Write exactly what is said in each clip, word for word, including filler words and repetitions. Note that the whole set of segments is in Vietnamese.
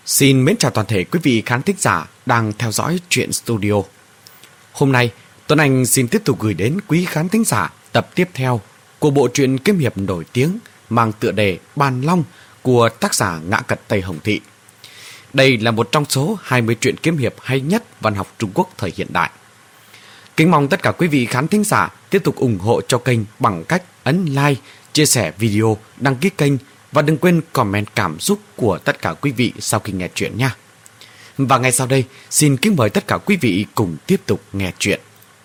Xin mến chào toàn thể quý vị khán thính giả đang theo dõi Truyện Studio. Hôm nay, Tuấn Anh xin tiếp tục gửi đến quý khán thính giả tập tiếp theo của bộ truyện kiếm hiệp nổi tiếng mang tựa đề Bàn Long của tác giả Ngã Cật Tây Hồng Thị. Đây là một trong số hai mươi truyện kiếm hiệp hay nhất văn học Trung Quốc thời hiện đại. Kính mong tất cả quý vị khán thính giả tiếp tục ủng hộ cho kênh bằng cách ấn like, chia sẻ video, đăng ký kênh và đừng quên comment cảm xúc của tất cả quý vị sau khi nghe chuyện nha. Và ngay sau đây, xin kính mời tất cả quý vị cùng tiếp tục nghe chuyện.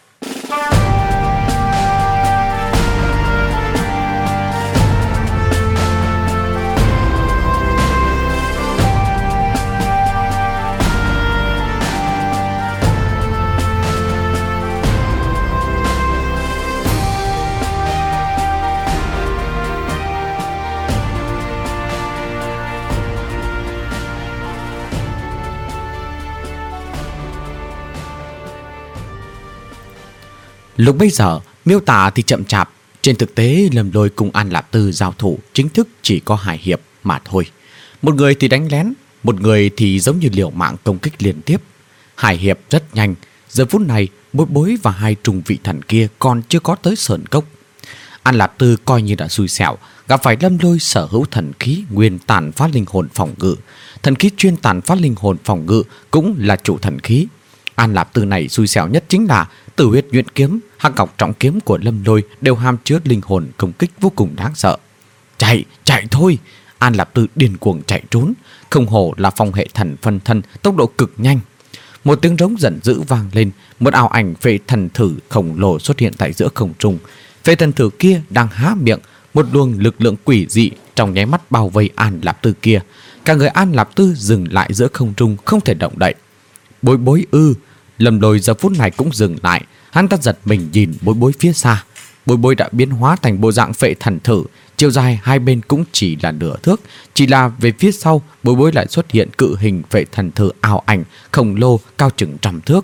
Lúc bây giờ, miêu tả thì chậm chạp. Trên thực tế, Lâm Lôi cùng An Lạp Tư giao thủ chính thức chỉ có hai hiệp mà thôi. Một người thì đánh lén, một người thì giống như liều mạng công kích liên tiếp. Hai hiệp rất nhanh. Giờ phút này, Bối Bối và hai trùng vị thần kia còn chưa có tới sườn cốc. An Lạp Tư coi như đã xui xẻo, gặp phải Lâm Lôi sở hữu thần khí nguyên tàn phá linh hồn phòng ngự. Thần khí chuyên tàn phá linh hồn phòng ngự cũng là chủ thần khí. An Lạp Tư này xui xẻo nhất chính là Tử Huyết Nhuyễn Kiếm, Hắc Ngọc Trọng Kiếm của Lâm Lôi đều hàm chứa linh hồn công kích vô cùng đáng sợ. Chạy, chạy thôi! An Lạp Tư điên cuồng chạy trốn, không hổ là phong hệ thần phân thân, tốc độ cực nhanh. Một tiếng rống giận dữ vang lên, một ảo ảnh phệ thần thử khổng lồ xuất hiện tại giữa không trung. Phệ thần thử kia đang há miệng, một luồng lực lượng quỷ dị trong nháy mắt bao vây An Lạp Tư kia. Cả người An Lạp Tư dừng lại giữa không trung, không thể động đậy. Bối Bối ư! Lâm Lôi giờ phút này cũng dừng lại. Hắn ta giật mình nhìn Bối Bối phía xa. Bối Bối đã biến hóa thành bộ dạng phệ thần thử, chiều dài hai bên cũng chỉ là nửa thước. Chỉ là về phía sau, Bối Bối lại xuất hiện cự hình phệ thần thử ảo ảnh khổng lồ cao chừng trăm thước.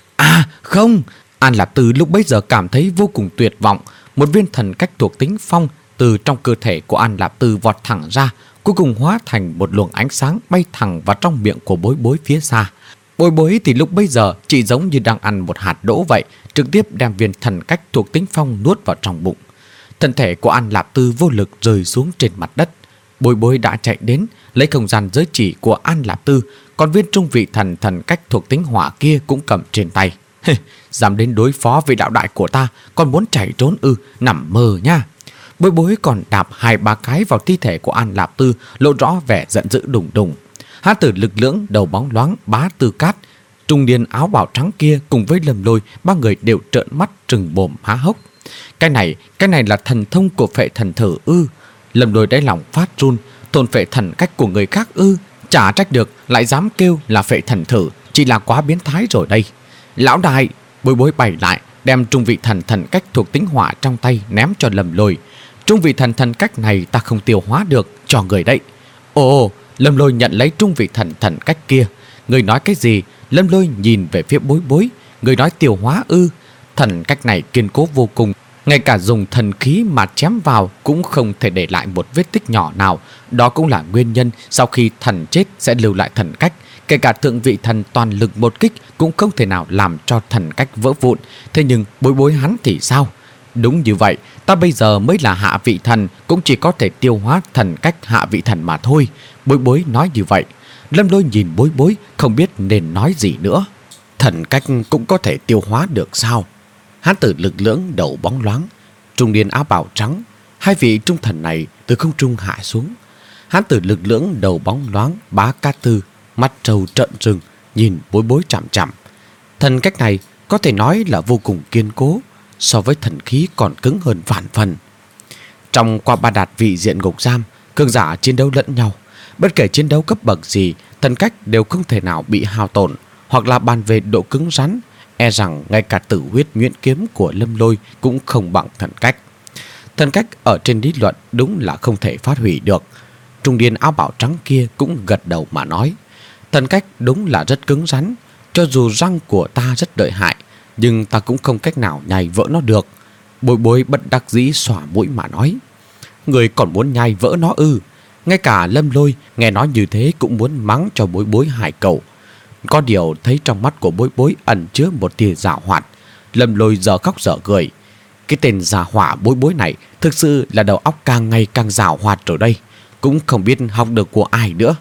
À không! An Lạp Tư lúc bấy giờ cảm thấy vô cùng tuyệt vọng. Một viên thần cách thuộc tính phong từ trong cơ thể của An Lạp Tư vọt thẳng ra, cuối cùng hóa thành một luồng ánh sáng bay thẳng vào trong miệng của Bối Bối phía xa. Bối Bối thì lúc bấy giờ chỉ giống như đang ăn một hạt đỗ vậy, trực tiếp đem viên thần cách thuộc tính phong nuốt vào trong bụng. Thân thể của An Lạp Tư vô lực rơi xuống trên mặt đất. Bối Bối đã chạy đến, lấy không gian giới chỉ của An Lạp Tư, còn viên trung vị thần thần cách thuộc tính hỏa kia cũng cầm trên tay. Dám đến đối phó với đạo đại của ta, còn muốn chạy trốn ư, nằm mơ nha. Bối Bối còn đạp hai ba cái vào thi thể của An Lạp Tư, lộ rõ vẻ giận dữ đùng đùng. Hán tử lực lưỡng đầu bóng loáng Bá Tư Cát, trung niên áo bào trắng kia cùng với Lâm Lôi, ba người đều trợn mắt trừng bồm há hốc. Cái này, cái này là thần thông của phệ thần thử ư? Lâm Lôi đáy lòng phát run, thôn phệ thần cách của người khác ư? Chả trách được lại dám kêu là phệ thần thử, chỉ là quá biến thái rồi đây. Lão đại! Bối Bối bày lại, đem trung vị thần thần cách thuộc tính hỏa trong tay ném cho Lâm Lôi. Trung vị thần thần cách này ta không tiêu hóa được, cho người đấy. Ồ! Lâm Lôi nhận lấy trung vị thần thần cách kia. Người nói cái gì? Lâm Lôi nhìn về phía Bối Bối. Người nói tiêu hóa ư? Thần cách này kiên cố vô cùng, ngay cả dùng thần khí mà chém vào cũng không thể để lại một vết tích nhỏ nào. Đó cũng là nguyên nhân sau khi thần chết sẽ lưu lại thần cách. Kể cả thượng vị thần toàn lực một kích cũng không thể nào làm cho thần cách vỡ vụn. Thế nhưng Bối Bối hắn thì sao? Đúng như vậy, ta bây giờ mới là hạ vị thần, cũng chỉ có thể tiêu hóa thần cách hạ vị thần mà thôi. Bối Bối nói như vậy. Lâm Lôi nhìn Bối Bối, không biết nên nói gì nữa. Thần cách cũng có thể tiêu hóa được sao? Hán tử lực lưỡng đầu bóng loáng, trung niên áo bào trắng, hai vị trung thần này từ không trung hạ xuống. Hán tử lực lưỡng đầu bóng loáng Bá Cát Tư, mắt trâu trợn trừng, nhìn Bối Bối chằm chằm. Thần cách này có thể nói là vô cùng kiên cố, so với thần khí còn cứng hơn vạn phần. Trong qua ba đạt vị diện ngục giam, cường giả chiến đấu lẫn nhau. Bất kể chiến đấu cấp bậc gì, thần cách đều không thể nào bị hao tổn. Hoặc là bàn về độ cứng rắn, e rằng ngay cả Tử Huyết Nhuyễn Kiếm của Lâm Lôi cũng không bằng thần cách. Thần cách ở trên lý luận đúng là không thể phát hủy được. Trung niên áo bào trắng kia cũng gật đầu mà nói, thần cách đúng là rất cứng rắn. Cho dù răng của ta rất lợi hại, nhưng ta cũng không cách nào nhai vỡ nó được. Bối Bối bất đắc dĩ xòa mũi mà nói, người còn muốn nhai vỡ nó ư? Ngay cả Lâm Lôi nghe nói như thế cũng muốn mắng cho Bối Bối hai câu. Có điều thấy trong mắt của Bối Bối ẩn chứa một tia giảo hoạt, Lâm Lôi giờ khóc giờ cười. Cái tên già hỏa Bối Bối này thực sự là đầu óc càng ngày càng giảo hoạt rồi đây, cũng không biết học được của ai nữa.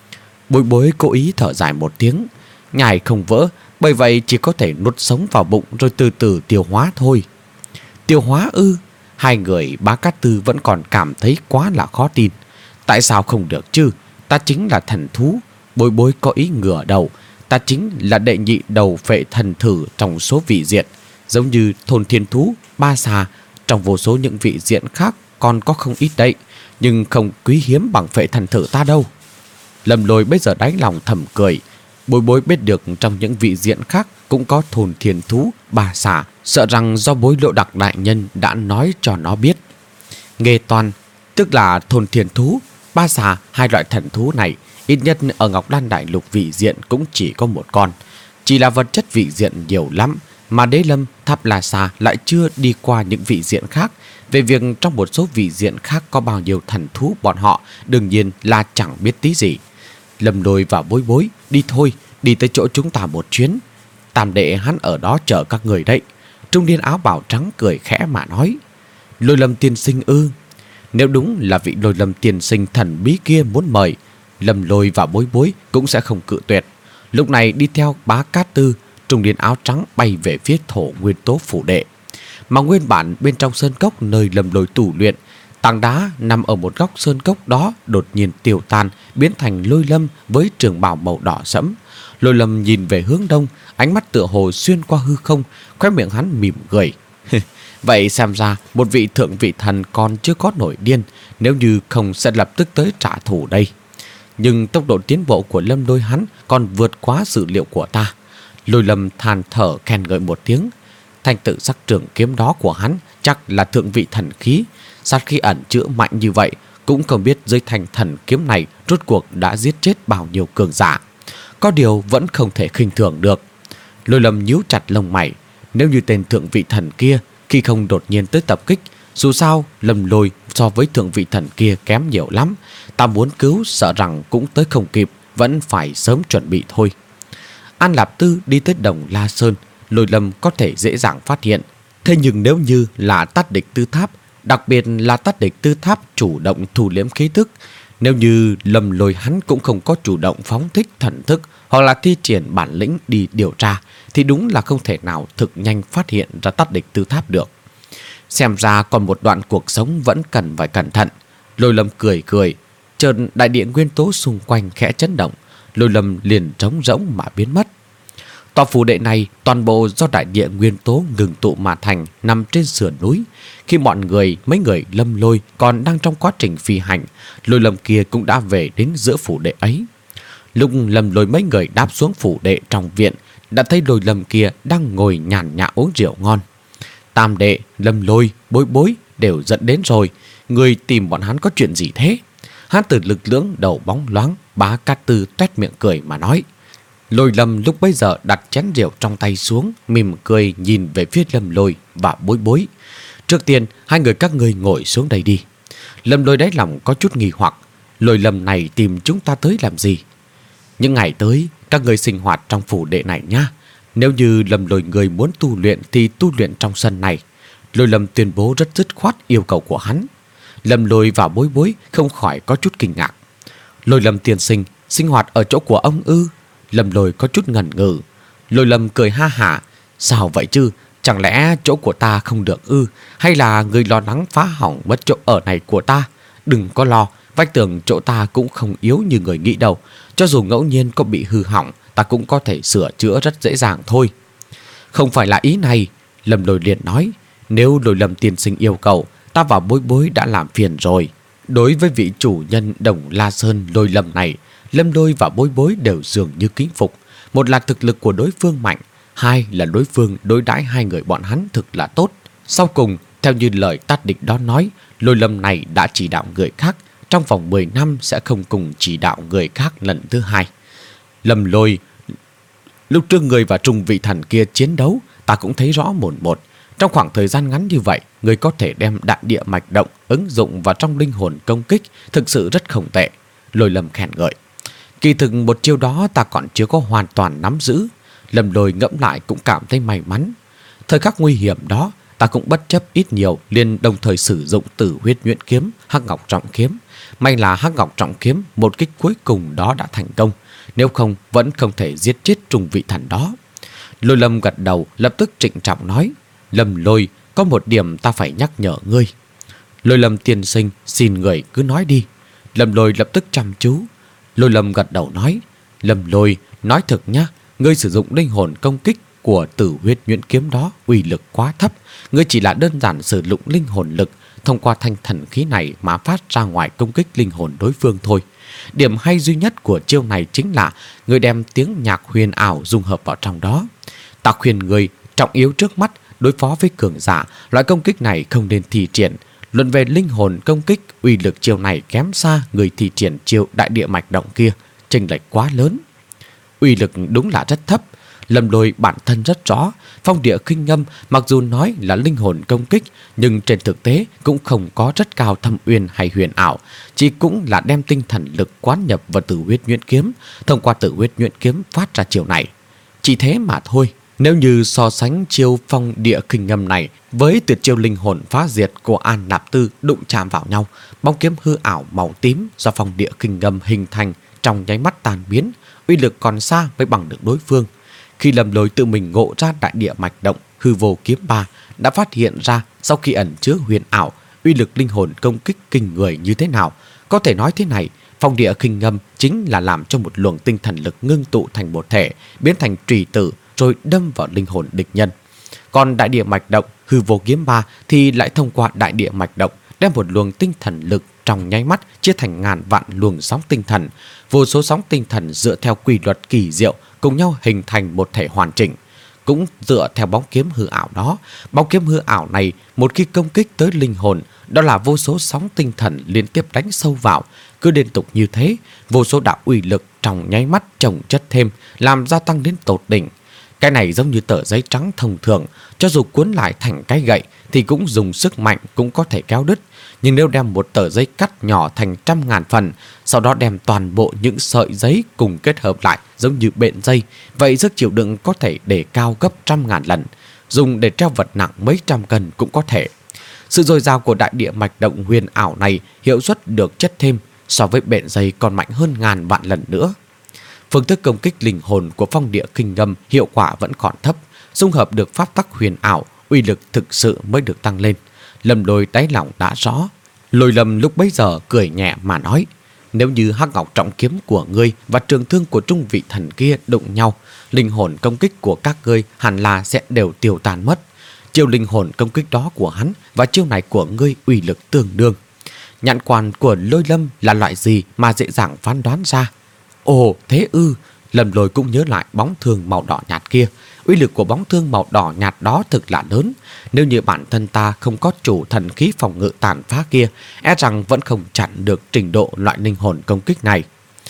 Bối Bối cố ý thở dài một tiếng, nhai không vỡ, bởi vậy chỉ có thể nuốt sống vào bụng rồi từ từ tiêu hóa thôi. Tiêu hóa ư? Hai người Bá Cát Tư vẫn còn cảm thấy quá là khó tin. Tại sao không được chứ? Ta chính là thần thú. Bối Bối có ý ngửa đầu. Ta chính là đệ nhị đầu phệ thần thử trong số vị diện. Giống như thôn thiên thú, ba xà, trong vô số những vị diện khác còn có không ít đấy, nhưng không quý hiếm bằng phệ thần thử ta đâu. Lâm Lôi bây giờ đáy lòng thầm cười. Bối Bối biết được trong những vị diện khác cũng có thôn thiên thú, ba xà, sợ rằng do Bối Lộ Đặc đại nhân đã nói cho nó biết. Nghê toan, tức là thôn thiên thú, ba xà, hai loại thần thú này ít nhất ở Ngọc Đan Đại Lục vị diện cũng chỉ có một con. Chỉ là vật chất vị diện nhiều lắm, mà Đế Lâm, Tháp La Sa lại chưa đi qua những vị diện khác. Về việc trong một số vị diện khác có bao nhiêu thần thú, bọn họ đương nhiên là chẳng biết tí gì. Lâm Lôi và Bối Bối, đi thôi, đi tới chỗ chúng ta một chuyến. Tam đệ hắn ở đó chờ các người đấy. Trung niên áo bào trắng cười khẽ mà nói. Lôi Lâm tiên sinh ư? Nếu đúng là vị Lôi Lâm tiên sinh thần bí kia muốn mời, Lâm Lôi và Bối Bối cũng sẽ không cự tuyệt. Lúc này đi theo Bá Cát Tư, trung niên áo trắng bay về phía thổ nguyên tố phủ đệ. Mà nguyên bản bên trong sơn cốc nơi Lâm Lôi tù luyện, tảng đá nằm ở một góc sơn cốc đó đột nhiên tiêu tan, biến thành Lôi Lâm với trường bào màu đỏ sẫm. Lôi Lâm nhìn về hướng đông, ánh mắt tựa hồ xuyên qua hư không, khóe miệng hắn mỉm cười. Vậy xem ra một vị thượng vị thần còn chưa có nổi điên, nếu như không sẽ lập tức tới trả thù đây. Nhưng tốc độ tiến bộ của Lâm Lôi hắn còn vượt quá dự liệu của ta. Lôi Lâm than thở khen ngợi một tiếng. Thanh tự sắc trường kiếm đó của hắn chắc là thượng vị thần khí. Sát khí ẩn chữa mạnh như vậy, cũng không biết dưới thanh thần kiếm này rốt cuộc đã giết chết bao nhiêu cường giả. Có điều vẫn không thể khinh thường được. Lôi Lâm nhíu chặt lông mày. Nếu như tên thượng vị thần kia khi không đột nhiên tới tập kích, dù sao Lâm Lôi so với thượng vị thần kia kém nhiều lắm. Ta muốn cứu sợ rằng cũng tới không kịp, vẫn phải sớm chuẩn bị thôi. An Lạp Tư đi tới Đồng La Sơn, Lôi Lâm có thể dễ dàng phát hiện. Thế nhưng nếu như là Tát Địch Tư Tháp, đặc biệt là Tát Địch Tư Tháp chủ động thu liễm khí tức, nếu như Lâm Lôi hắn cũng không có chủ động phóng thích thần thức hoặc là thi triển bản lĩnh đi điều tra, thì đúng là không thể nào thực nhanh phát hiện ra Tát Địch Tư Tháp được. Xem ra còn một đoạn cuộc sống vẫn cần phải cẩn thận. Lôi Lâm cười cười, chợt đại địa nguyên tố xung quanh khẽ chấn động, Lôi Lâm liền trống rỗng mà biến mất. Tòa phủ đệ này toàn bộ do đại địa nguyên tố ngừng tụ mà thành, nằm trên sườn núi. Khi mọi người, mấy người Lâm Lôi còn đang trong quá trình phi hành, Lôi Lâm kia cũng đã về đến giữa phủ đệ ấy. Lúc Lâm Lôi mấy người đáp xuống phủ đệ trong viện, đã thấy Lôi Lâm kia đang ngồi nhàn nhã uống rượu ngon. Tam đệ, Lâm Lôi, Bối Bối đều dẫn đến rồi, người tìm bọn hắn có chuyện gì thế? Hắn từ lực lưỡng đầu bóng loáng, Bá Cát Tư toét miệng cười mà nói. Lôi Lâm lúc bấy giờ đặt chén rượu trong tay xuống, mỉm cười nhìn về phía Lâm Lôi và Bối Bối. Trước tiên, hai người các ngươi ngồi xuống đây đi. Lâm Lôi đáy lòng có chút nghi hoặc, Lôi Lâm này tìm chúng ta tới làm gì? Những ngày tới, các ngươi sinh hoạt trong phủ đệ này nha. Nếu như Lâm Lôi người muốn tu luyện thì tu luyện trong sân này. Lôi Lâm tuyên bố rất dứt khoát yêu cầu của hắn. Lâm Lôi và Bối Bối không khỏi có chút kinh ngạc. Lôi Lâm tiên sinh, sinh hoạt ở chỗ của ông ư? Lâm Lôi có chút ngần ngừ. Lôi Lâm cười ha hả. Sao vậy chứ? Chẳng lẽ chỗ của ta không được ư? Hay là người lo lắng phá hỏng mất chỗ ở này của ta? Đừng có lo, vách tường chỗ ta cũng không yếu như người nghĩ đâu. Cho dù ngẫu nhiên có bị hư hỏng, ta cũng có thể sửa chữa rất dễ dàng thôi. Không phải là ý này, Lâm Lôi liền nói. Nếu Lôi Lâm tiên sinh yêu cầu, ta và Bối Bối đã làm phiền rồi. Đối với vị chủ nhân Đồng La Sơn Lôi Lâm này, Lâm Lôi và Bối Bối đều dường như kính phục. Một là thực lực của đối phương mạnh, hai là đối phương đối đãi hai người bọn hắn thực là tốt. Sau cùng, theo như lời Tát Địch đó nói, Lôi Lâm này đã chỉ đạo người khác, trong vòng mười năm sẽ không cùng chỉ đạo người khác lần thứ hai. Lâm Lôi, lúc trước người và trung vị thần kia chiến đấu, ta cũng thấy rõ một một. Trong khoảng thời gian ngắn như vậy, người có thể đem đại địa mạch động ứng dụng vào trong linh hồn công kích thực sự rất không tệ. Lôi Lâm khen ngợi. Kỳ thực một chiêu đó ta còn chưa có hoàn toàn nắm giữ. Lâm Lôi ngẫm lại cũng cảm thấy may mắn. Thời khắc nguy hiểm đó, ta cũng bất chấp ít nhiều liền đồng thời sử dụng Tử Huyết Nhuyễn Kiếm, Hắc Ngọc Trọng Kiếm. May là Hắc Ngọc Trọng Kiếm một kích cuối cùng đó đã thành công, nếu không vẫn không thể giết chết trùng vị thần đó. Lôi Lâm gật đầu, lập tức trịnh trọng nói: Lâm Lôi, có một điểm ta phải nhắc nhở ngươi. Lôi Lâm tiên sinh, xin người cứ nói đi. Lâm Lôi lập tức chăm chú. Lôi Lâm gật đầu nói: Lâm Lôi, nói thực nhá, ngươi sử dụng linh hồn công kích của Tử Huyết Nhuyễn Kiếm đó uy lực quá thấp. Ngươi chỉ là đơn giản sử dụng linh hồn lực thông qua thanh thần khí này mà phát ra ngoài công kích linh hồn đối phương thôi. Điểm hay duy nhất của chiêu này chính là ngươi đem tiếng nhạc huyền ảo dung hợp vào trong đó. Ta khuyên ngươi trọng yếu trước mắt đối phó với cường giả, loại công kích này không nên thi triển. Luận về linh hồn công kích, uy lực chiêu này kém xa người thi triển chiêu đại địa mạch động kia, chênh lệch quá lớn. Uy lực đúng là rất thấp. Lâm Lôi bản thân rất rõ, phong địa khinh ngâm mặc dù nói là linh hồn công kích, nhưng trên thực tế cũng không có rất cao thâm uyên hay huyền ảo, chỉ cũng là đem tinh thần lực quán nhập vào Tử Huyết Nhuyễn Kiếm, thông qua Tử Huyết Nhuyễn Kiếm phát ra chiêu này. Chỉ thế mà thôi. Nếu như so sánh chiêu phong địa khinh ngâm này với tuyệt chiêu linh hồn phá diệt của An Nạp Tư đụng chạm vào nhau, bóng kiếm hư ảo màu tím do phong địa khinh ngâm hình thành trong nháy mắt tan biến, uy lực còn xa mới bằng được đối phương. Khi Lâm Lôi tự mình ngộ ra đại địa mạch động hư vô kiếm ba, đã phát hiện ra sau khi ẩn chứa huyền ảo, uy lực linh hồn công kích kinh người như thế nào. Có thể nói thế này, phong địa khinh ngâm chính là làm cho một luồng tinh thần lực ngưng tụ thành một thể, biến thành trùy tử rồi đâm vào linh hồn địch nhân. Còn đại địa mạch động hư vô kiếm ba thì lại thông qua đại địa mạch động đem một luồng tinh thần lực trong nháy mắt chia thành ngàn vạn luồng sóng tinh thần. Vô số sóng tinh thần dựa theo quy luật kỳ diệu cùng nhau hình thành một thể hoàn chỉnh. Cũng dựa theo bóng kiếm hư ảo đó, bóng kiếm hư ảo này một khi công kích tới linh hồn, đó là vô số sóng tinh thần liên tiếp đánh sâu vào. Cứ liên tục như thế, vô số đạo uy lực trong nháy mắt chồng chất thêm, làm gia tăng đến tột đỉnh. Cái này giống như tờ giấy trắng thông thường, cho dù cuốn lại thành cái gậy thì cũng dùng sức mạnh cũng có thể kéo đứt. Nhưng nếu đem một tờ giấy cắt nhỏ thành trăm ngàn phần, sau đó đem toàn bộ những sợi giấy cùng kết hợp lại giống như bện dây, vậy sức chịu đựng có thể để cao gấp trăm ngàn lần. Dùng để treo vật nặng mấy trăm cân cũng có thể. Sự dồi dào của đại địa mạch động huyền ảo này hiệu suất được chất thêm, so với bện dây còn mạnh hơn ngàn vạn lần nữa. Phương thức công kích linh hồn của phong địa kinh ngâm hiệu quả vẫn còn thấp, dung hợp được pháp tắc huyền ảo, uy lực thực sự mới được tăng lên. Lâm Lôi đáy lòng đã rõ. Lôi Lâm lúc bấy giờ cười nhẹ mà nói: Nếu như Hắc Ngọc Trọng Kiếm của ngươi và trường thương của trung vị thần kia đụng nhau, linh hồn công kích của các ngươi hẳn là sẽ đều tiêu tan mất. Chiêu linh hồn công kích đó của hắn và chiêu này của ngươi uy lực tương đương. Nhãn quan của Lôi Lâm là loại gì mà dễ dàng phán đoán ra? Ồ, thế ư? Lâm Lôi cũng nhớ lại bóng thương màu đỏ nhạt kia. Uy lực của bóng thương màu đỏ nhạt đó thực là lớn. Nếu như bản thân ta không có chủ thần khí phòng ngự tàn phá kia, e rằng vẫn không chặn được trình độ loại linh hồn công kích này.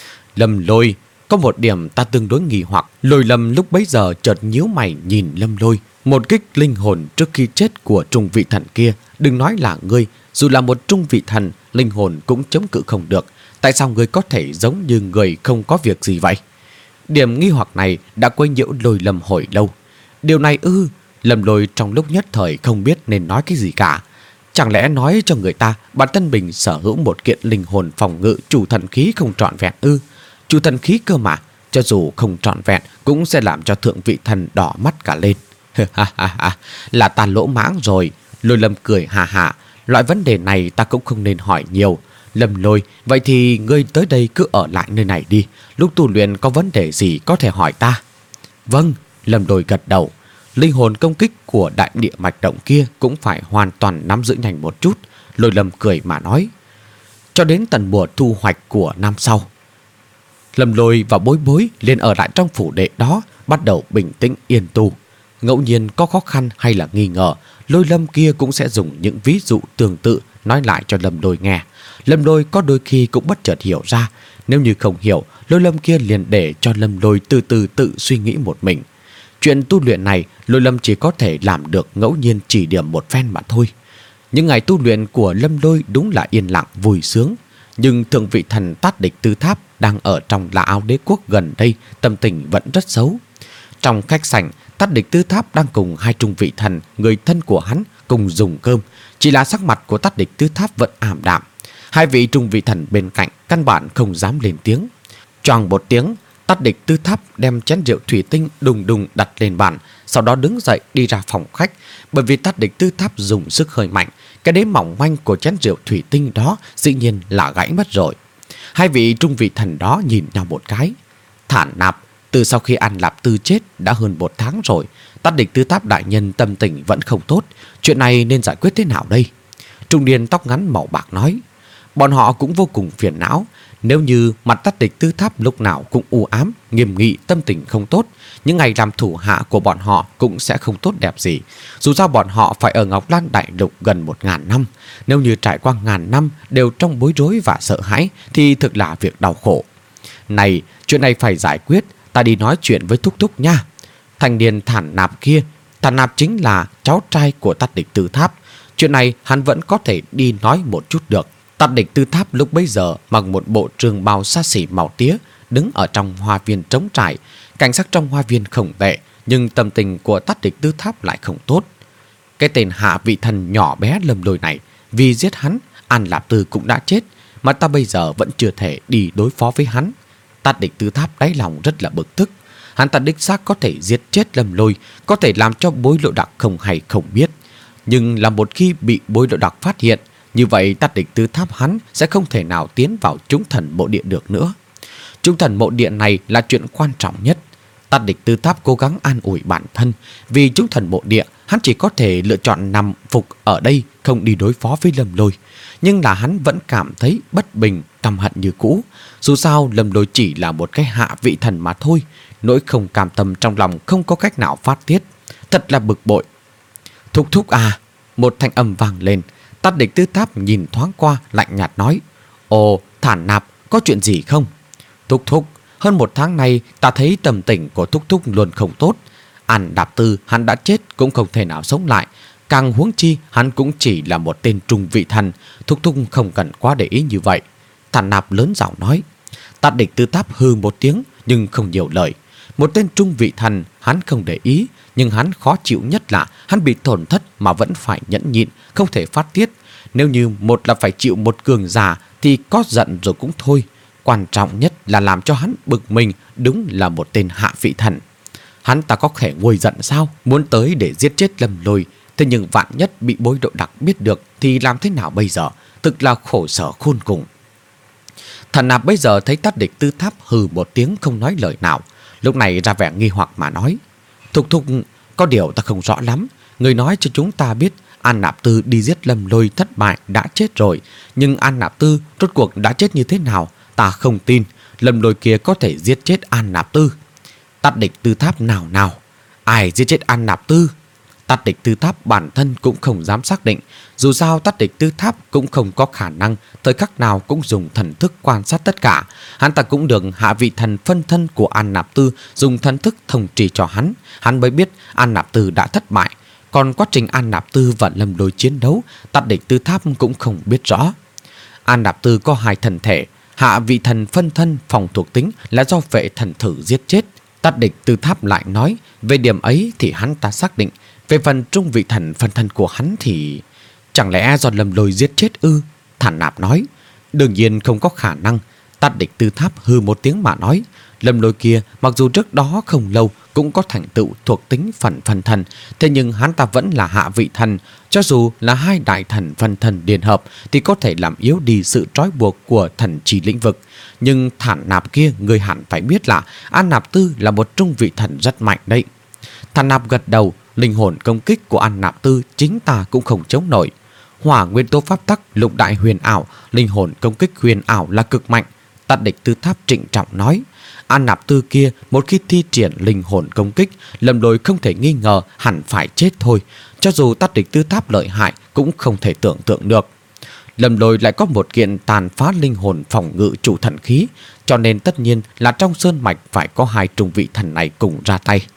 Lâm Lôi, có một điểm ta tương đối nghi hoặc. Lôi Lâm lúc bấy giờ chợt nhíu mày nhìn Lâm Lôi. Một kích linh hồn trước khi chết của trung vị thần kia, đừng nói là ngươi, dù là một trung vị thần, linh hồn cũng chống cự không được. Tại sao ngươi có thể giống như người không có việc gì vậy? Điểm nghi hoặc này đã quấy nhiễu Lôi Lâm hồi lâu. Điều này ư? Lâm Lôi trong lúc nhất thời không biết nên nói cái gì cả. Chẳng lẽ nói cho người ta bản thân mình sở hữu một kiện linh hồn phòng ngự chủ thần khí không trọn vẹn ư? Chủ thần khí cơ mà, cho dù không trọn vẹn cũng sẽ làm cho thượng vị thần đỏ mắt cả lên. Là ta lỗ mãng rồi. Lôi Lâm cười hà hà. Loại vấn đề này ta cũng không nên hỏi nhiều. Lâm Lôi, vậy thì ngươi tới đây cứ ở lại nơi này đi. Lúc tu luyện có vấn đề gì có thể hỏi ta. Vâng, Lâm Lôi gật đầu. Linh hồn công kích của đại địa mạch động kia cũng phải hoàn toàn nắm giữ nhanh một chút. Lôi Lâm cười mà nói: Cho đến tận mùa thu hoạch của năm sau. Lâm Lôi và Bối Bối liền ở lại trong phủ đệ đó, bắt đầu bình tĩnh yên tu. Ngẫu nhiên có khó khăn hay là nghi ngờ, Lôi Lâm kia cũng sẽ dùng những ví dụ tương tự nói lại cho Lâm Lôi nghe. Lâm Lôi có đôi khi cũng bất chợt hiểu ra. Nếu như không hiểu, Lôi Lâm kia liền để cho Lâm Lôi từ từ tự suy nghĩ một mình. Chuyện tu luyện này, Lôi Lâm chỉ có thể làm được ngẫu nhiên chỉ điểm một phen mà thôi. Những ngày tu luyện của Lâm Lôi đúng là yên lặng vui sướng. Nhưng thượng vị thần Tát Địch Tư Tháp đang ở trong La Áo Đế Quốc gần đây, tâm tình vẫn rất xấu. Trong khách sảnh, Tát Địch Tư Tháp đang cùng hai trung vị thần, người thân của hắn, cùng dùng cơm. Chỉ là sắc mặt của Tát Địch Tư Tháp vẫn ảm đạm. Hai vị trung vị thần bên cạnh căn bản không dám lên tiếng. Choàng một tiếng, Tát Địch Tư Tháp đem chén rượu thủy tinh đùng đùng đặt lên bàn, sau đó đứng dậy đi ra phòng khách. Bởi vì Tát Địch Tư Tháp dùng sức hơi mạnh, cái đế mỏng manh của chén rượu thủy tinh đó dĩ nhiên là gãy mất rồi. Hai vị trung vị thần đó nhìn nhau một cái. Thản nạp, từ sau khi An Lạp Tư chết đã hơn một tháng rồi, Tát Địch Tư Tháp đại nhân tâm tình vẫn không tốt. Chuyện này nên giải quyết thế nào đây? Trung niên tóc ngắn màu bạc nói. Bọn họ cũng vô cùng phiền não. Nếu như mặt Tát Địch Tư Tháp lúc nào cũng u ám, nghiêm nghị, tâm tình không tốt, những ngày làm thủ hạ của bọn họ cũng sẽ không tốt đẹp gì. Dù sao bọn họ phải ở Ngọc Lan Đại Lục gần một ngàn năm. Nếu như trải qua ngàn năm đều trong bối rối và sợ hãi thì thực là việc đau khổ. Này, chuyện này phải giải quyết. Ta đi nói chuyện với Thúc Thúc nha. Thanh niên Thản Nạp kia, Thản Nạp chính là cháu trai của Tát Địch Tư Tháp. Chuyện này hắn vẫn có thể đi nói một chút được. Tát Địch Tư Tháp lúc bấy giờ mặc một bộ trường bào xa xỉ màu tía, đứng ở trong hoa viên trống trải. Cảnh sắc trong hoa viên không tệ, nhưng tâm tình của Tát Địch Tư Tháp lại không tốt. Cái tên hạ vị thần nhỏ bé Lâm Lôi này, vì giết hắn, An Lạp Tư cũng đã chết, mà ta bây giờ vẫn chưa thể đi đối phó với hắn. Tát Địch Tư Tháp đáy lòng rất là bực tức. Hắn ta đích xác có thể giết chết Lâm Lôi, có thể làm cho Bối Lộ Đặc không hay không biết. Nhưng là một khi bị Bối Lộ Đặc phát hiện, như vậy Tát Địch Tư Tháp hắn sẽ không thể nào tiến vào Chúng Thần Mộ Địa được nữa. Chúng Thần Mộ Địa này là chuyện quan trọng nhất. Tát Địch Tư Tháp cố gắng an ủi bản thân. Vì Chúng Thần Mộ Địa, hắn chỉ có thể lựa chọn nằm phục ở đây, không đi đối phó với Lâm Lôi. Nhưng là hắn vẫn cảm thấy bất bình, căm hận như cũ. Dù sao Lâm Lôi chỉ là một cái hạ vị thần mà thôi. Nỗi không cam tâm trong lòng không có cách nào phát tiết. Thật là bực bội. Thúc thúc à. Một thanh âm vang lên. Tát Địch Tư Tháp nhìn thoáng qua, lạnh nhạt nói. Ồ, Thản Nạp, có chuyện gì không? Thúc thúc, hơn một tháng nay ta thấy tâm tình của thúc thúc luôn không tốt. An Lạp Tư hắn đã chết cũng không thể nào sống lại. Càng huống chi hắn cũng chỉ là một tên trung vị thần. Thúc thúc không cần quá để ý như vậy. Thản Nạp lớn giọng nói. Tát Địch Tư Tháp hư một tiếng nhưng không nhiều lời. Một tên trung vị thần hắn không để ý, nhưng hắn khó chịu nhất là hắn bị tổn thất mà vẫn phải nhẫn nhịn, không thể phát tiết. Nếu như một là phải chịu một cường giả thì có giận rồi cũng thôi. Quan trọng nhất là làm cho hắn bực mình, đúng là một tên hạ vị thần. Hắn ta có thể nguôi giận sao? Muốn tới để giết chết Lâm Lôi. Thế nhưng vạn nhất bị Bối Độ Đặc biết được thì làm thế nào bây giờ? Thực là khổ sở khôn cùng. Thản Nạp bây giờ thấy Tát Địch Tư Tháp hừ một tiếng không nói lời nào. Lúc này ra vẻ nghi hoặc mà nói. Thúc thúc, có điều ta không rõ lắm. Người nói cho chúng ta biết An Lạp Tư đi giết Lâm Lôi thất bại đã chết rồi. Nhưng An Lạp Tư rốt cuộc đã chết như thế nào? Ta không tin Lâm Lôi kia có thể giết chết An Lạp Tư. Tát Địch Tư Tháp nào nào? Ai giết chết An Lạp Tư? Tát Địch Tư Tháp bản thân cũng không dám xác định. Dù sao Tát Địch Tư Tháp cũng không có khả năng thời khắc nào cũng dùng thần thức quan sát tất cả. Hắn ta cũng được hạ vị thần phân thân của An Lạp Tư dùng thần thức thông trì cho hắn. Hắn mới biết An Lạp Tư đã thất bại. Còn quá trình An Lạp Tư và Lâm Lôi chiến đấu, Tát Địch Tư Tháp cũng không biết rõ. An Lạp Tư có hai thần thể. Hạ vị thần phân thân phòng thuộc tính là do vệ thần thử giết chết. Tát Địch Tư Tháp lại nói, về điểm ấy thì hắn ta xác định. Về phần trung vị thần phân thân của hắn thì... Chẳng lẽ do Lâm Lôi giết chết ư? Thản Nạp nói. Đương nhiên không có khả năng. Tát Địch Tư Tháp hư một tiếng mà nói. Lâm Lôi kia mặc dù trước đó không lâu cũng có thành tựu thuộc tính phần phân thân, thế nhưng hắn ta vẫn là hạ vị thần. Cho dù là hai đại thần phân thân liên hợp thì có thể làm yếu đi sự trói buộc của thần trì lĩnh vực. Nhưng Thản Nạp kia, người hẳn phải biết là An Lạp Tư là một trung vị thần rất mạnh đấy. Thản Nạp gật đầu. Linh hồn công kích của An Lạp Tư chính ta cũng không chống nổi. Hỏa nguyên tố pháp tắc lục đại huyền ảo, linh hồn công kích huyền ảo là cực mạnh. Tát Địch Tư Tháp trịnh trọng nói. An Lạp Tư kia một khi thi triển linh hồn công kích, Lâm Lôi không thể nghi ngờ hẳn phải chết thôi. Cho dù Tát Địch Tư Tháp lợi hại cũng không thể tưởng tượng được. Lâm Lôi lại có một kiện tàn phá linh hồn phòng ngự chủ thần khí, cho nên tất nhiên là trong sơn mạch phải có hai trung vị thần này cùng ra tay.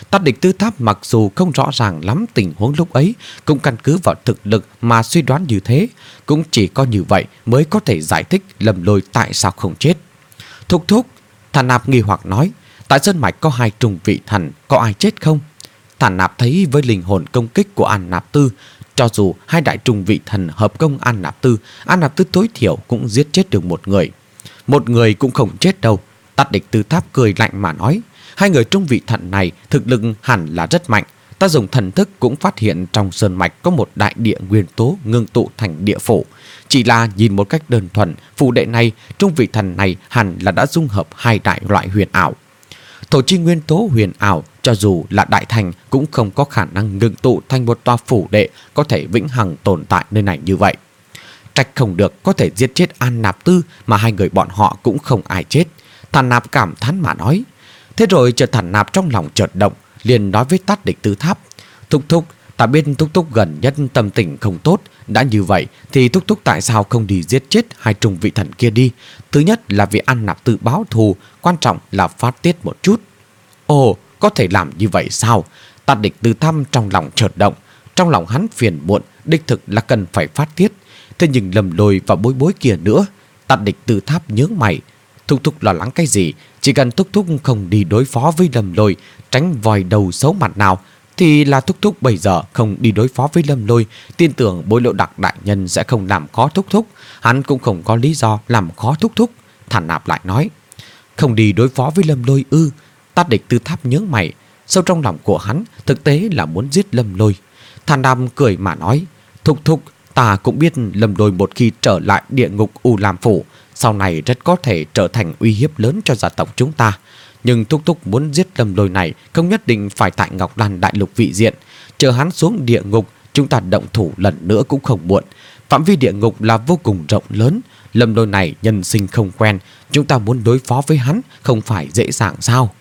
Tát địch tư tháp mặc dù không rõ ràng lắm tình huống lúc ấy, cũng căn cứ vào thực lực mà suy đoán như thế. Cũng chỉ có như vậy mới có thể giải thích Lâm Lôi tại sao không chết. Thúc thúc, Thản Nạp nghi hoặc nói, tại Sơn Mạch có hai trùng vị thần, có ai chết không? Thản Nạp thấy với linh hồn công kích của An Nạp Tư, cho dù hai đại trùng vị thần hợp công An Nạp Tư, An Nạp Tư tối thiểu cũng giết chết được một người. Một người cũng không chết đâu. Tát địch tư tháp cười lạnh mà nói, hai người trung vị thần này thực lực hẳn là rất mạnh. Ta dùng thần thức cũng phát hiện trong sơn mạch có một đại địa nguyên tố ngưng tụ thành địa phủ. Chỉ là nhìn một cách đơn thuần, phù đệ này, trung vị thần này hẳn là đã dung hợp hai đại loại huyền ảo. Thổ chi nguyên tố huyền ảo, cho dù là đại thành cũng không có khả năng ngưng tụ thành một tòa phủ đệ có thể vĩnh hằng tồn tại nơi này như vậy. Trách không được có thể giết chết An Nạp Tư mà hai người bọn họ cũng không ai chết. Thản Nạp cảm thán mà nói. Thế rồi chợt Thản Nạp trong lòng chợt động, liền nói với Tát địch tư tháp, thúc thúc, ta biết thúc thúc gần nhất tâm tình không tốt. Đã như vậy thì thúc thúc tại sao không đi giết chết hai trùng vị thần kia đi? Thứ nhất là vì An Nạp Tư báo thù, quan trọng là phát tiết một chút. Ồ, có thể làm như vậy sao? Tát địch tư thăm trong lòng chợt động. Trong lòng hắn phiền muộn, đích thực là cần phải phát tiết. Thế nhưng Lâm Lôi và Bối Bối kia nữa. Tát địch tư tháp nhướng mày. Thúc thúc lo lắng cái gì? Chỉ cần thúc thúc không đi đối phó với Lâm Lôi, tránh vòi đầu xấu mặt nào, thì là thúc thúc bây giờ không đi đối phó với Lâm Lôi. Tin tưởng Bối Lộ Đặc đại nhân sẽ không làm khó thúc thúc. Hắn cũng không có lý do làm khó thúc thúc. Thản Nạp lại nói, không đi đối phó với Lâm Lôi ư? Tát địch tư tháp nhướng mày. Sâu trong lòng của hắn thực tế là muốn giết Lâm Lôi. Thản Nạp cười mà nói, thúc thúc, ta cũng biết Lâm Lôi một khi trở lại địa ngục U Lam Phủ, sau này rất có thể trở thành uy hiếp lớn cho gia tộc chúng ta. Nhưng thúc thúc muốn giết Lâm Lôi này không nhất định phải tại Ngọc Lan Đại Lục vị diện. Chờ hắn xuống địa ngục, chúng ta động thủ lần nữa cũng không muộn. Phạm vi địa ngục là vô cùng rộng lớn. Lâm Lôi này nhân sinh không quen, chúng ta muốn đối phó với hắn không phải dễ dàng sao?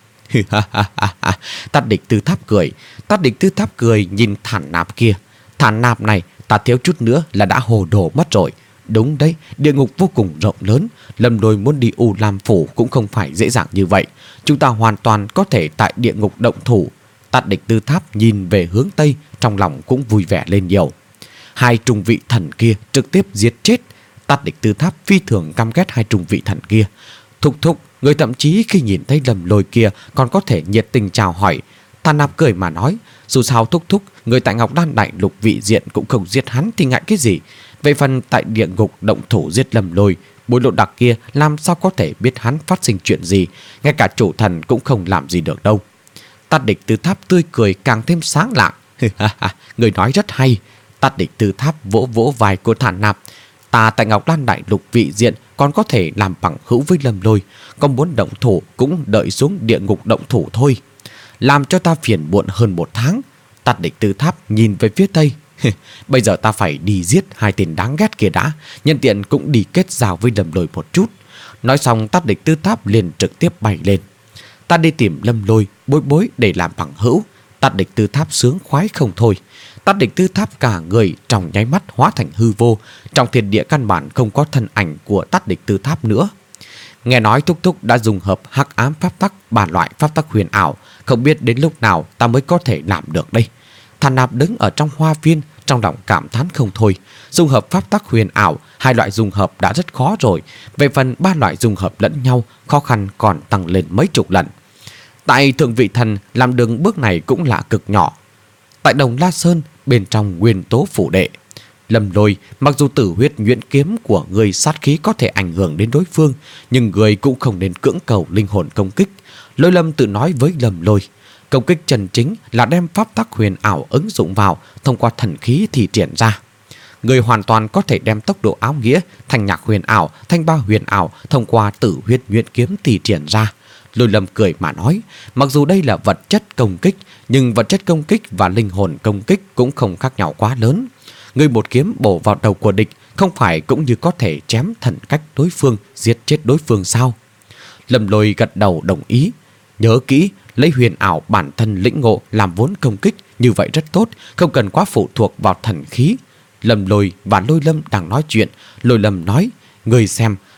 Tát địch tư tháp cười. Tát địch tư tháp cười nhìn Thản Nạp kia. Thản Nạp này, ta thiếu chút nữa là đã hồ đồ mất rồi. Đúng đấy, địa ngục vô cùng rộng lớn. Lâm Lôi muốn đi U Lam Phủ cũng không phải dễ dàng như vậy. Chúng ta hoàn toàn có thể tại địa ngục động thủ. Tát địch tư tháp nhìn về hướng Tây, trong lòng cũng vui vẻ lên nhiều. Hai trùng vị thần kia trực tiếp giết chết. Tát địch tư tháp phi thường căm ghét hai trùng vị thần kia. Thúc thúc, người thậm chí khi nhìn thấy Lâm Lôi kia còn có thể nhiệt tình chào hỏi. Thản Nạp cười mà nói, dù sao thúc thúc, người tại Ngọc Đan Đại Lục vị diện cũng không giết hắn thì ngại cái gì. Về phần tại địa ngục động thủ giết Lâm Lôi, Bối Lộ Đặc kia làm sao có thể biết hắn phát sinh chuyện gì, ngay cả chủ thần cũng không làm gì được đâu. Tát địch tư tháp tươi cười càng thêm sáng lạng. Người nói rất hay. Tát địch tư tháp vỗ vỗ vai của Thản Nạp. Ta tại Ngọc Lan Đại Lục vị diện còn có thể làm bằng hữu với Lâm Lôi, còn muốn động thủ cũng đợi xuống địa ngục động thủ thôi. Làm cho ta phiền muộn hơn một tháng. Tát địch tư tháp nhìn về phía Tây. Bây giờ ta phải đi giết hai tên đáng ghét kia đã, nhân tiện cũng đi kết giao với Lâm Lôi một chút. Nói xong Tát địch tư tháp liền trực tiếp bay lên. Ta đi tìm Lâm Lôi, Bối Bối để làm bằng hữu. Tát địch tư tháp sướng khoái không thôi. Tát địch tư tháp cả người trong nháy mắt hóa thành hư vô. Trong thiên địa căn bản không có thân ảnh của Tát địch tư tháp nữa. Nghe nói thúc thúc đã dùng hợp hắc ám pháp tắc, ba loại pháp tắc huyền ảo. Không biết đến lúc nào ta mới có thể làm được đây. Thản Nạp đứng ở trong hoa viên, trong lòng cảm thán không thôi. Dung hợp pháp tắc huyền ảo, hai loại dung hợp đã rất khó rồi. Về phần ba loại dung hợp lẫn nhau, khó khăn còn tăng lên mấy chục lần. Tại Thượng Vị Thần, làm đường bước này cũng là cực nhỏ. Tại Đồng La Sơn, bên trong nguyên tố phủ đệ, Lâm Lôi, mặc dù tử huyết nhuyễn kiếm của người sát khí có thể ảnh hưởng đến đối phương, nhưng người cũng không nên cưỡng cầu linh hồn công kích. Lôi Lâm tự nói với Lâm Lôi, công kích chân chính là đem pháp tắc huyền ảo ứng dụng vào, thông qua thần khí thì triển ra. Người hoàn toàn có thể đem tốc độ áo nghĩa, thanh nhạc huyền ảo, thanh ba huyền ảo thông qua tử huyết nhuyễn kiếm thì triển ra. Lôi Lâm cười mà nói, mặc dù đây là vật chất công kích, nhưng vật chất công kích và linh hồn công kích cũng không khác nhau quá lớn. Người một kiếm bổ vào đầu của địch, không phải cũng như có thể chém thần cách đối phương, giết chết đối phương sao? Lâm Lôi gật đầu đồng ý. Nhớ kỹ, lấy huyền ảo bản thân lĩnh ngộ làm vốn công kích, như vậy rất tốt, không cần quá phụ thuộc vào thần khí. Lâm Lôi và Lôi Lâm đang nói chuyện. Lôi Lâm nói, người xem,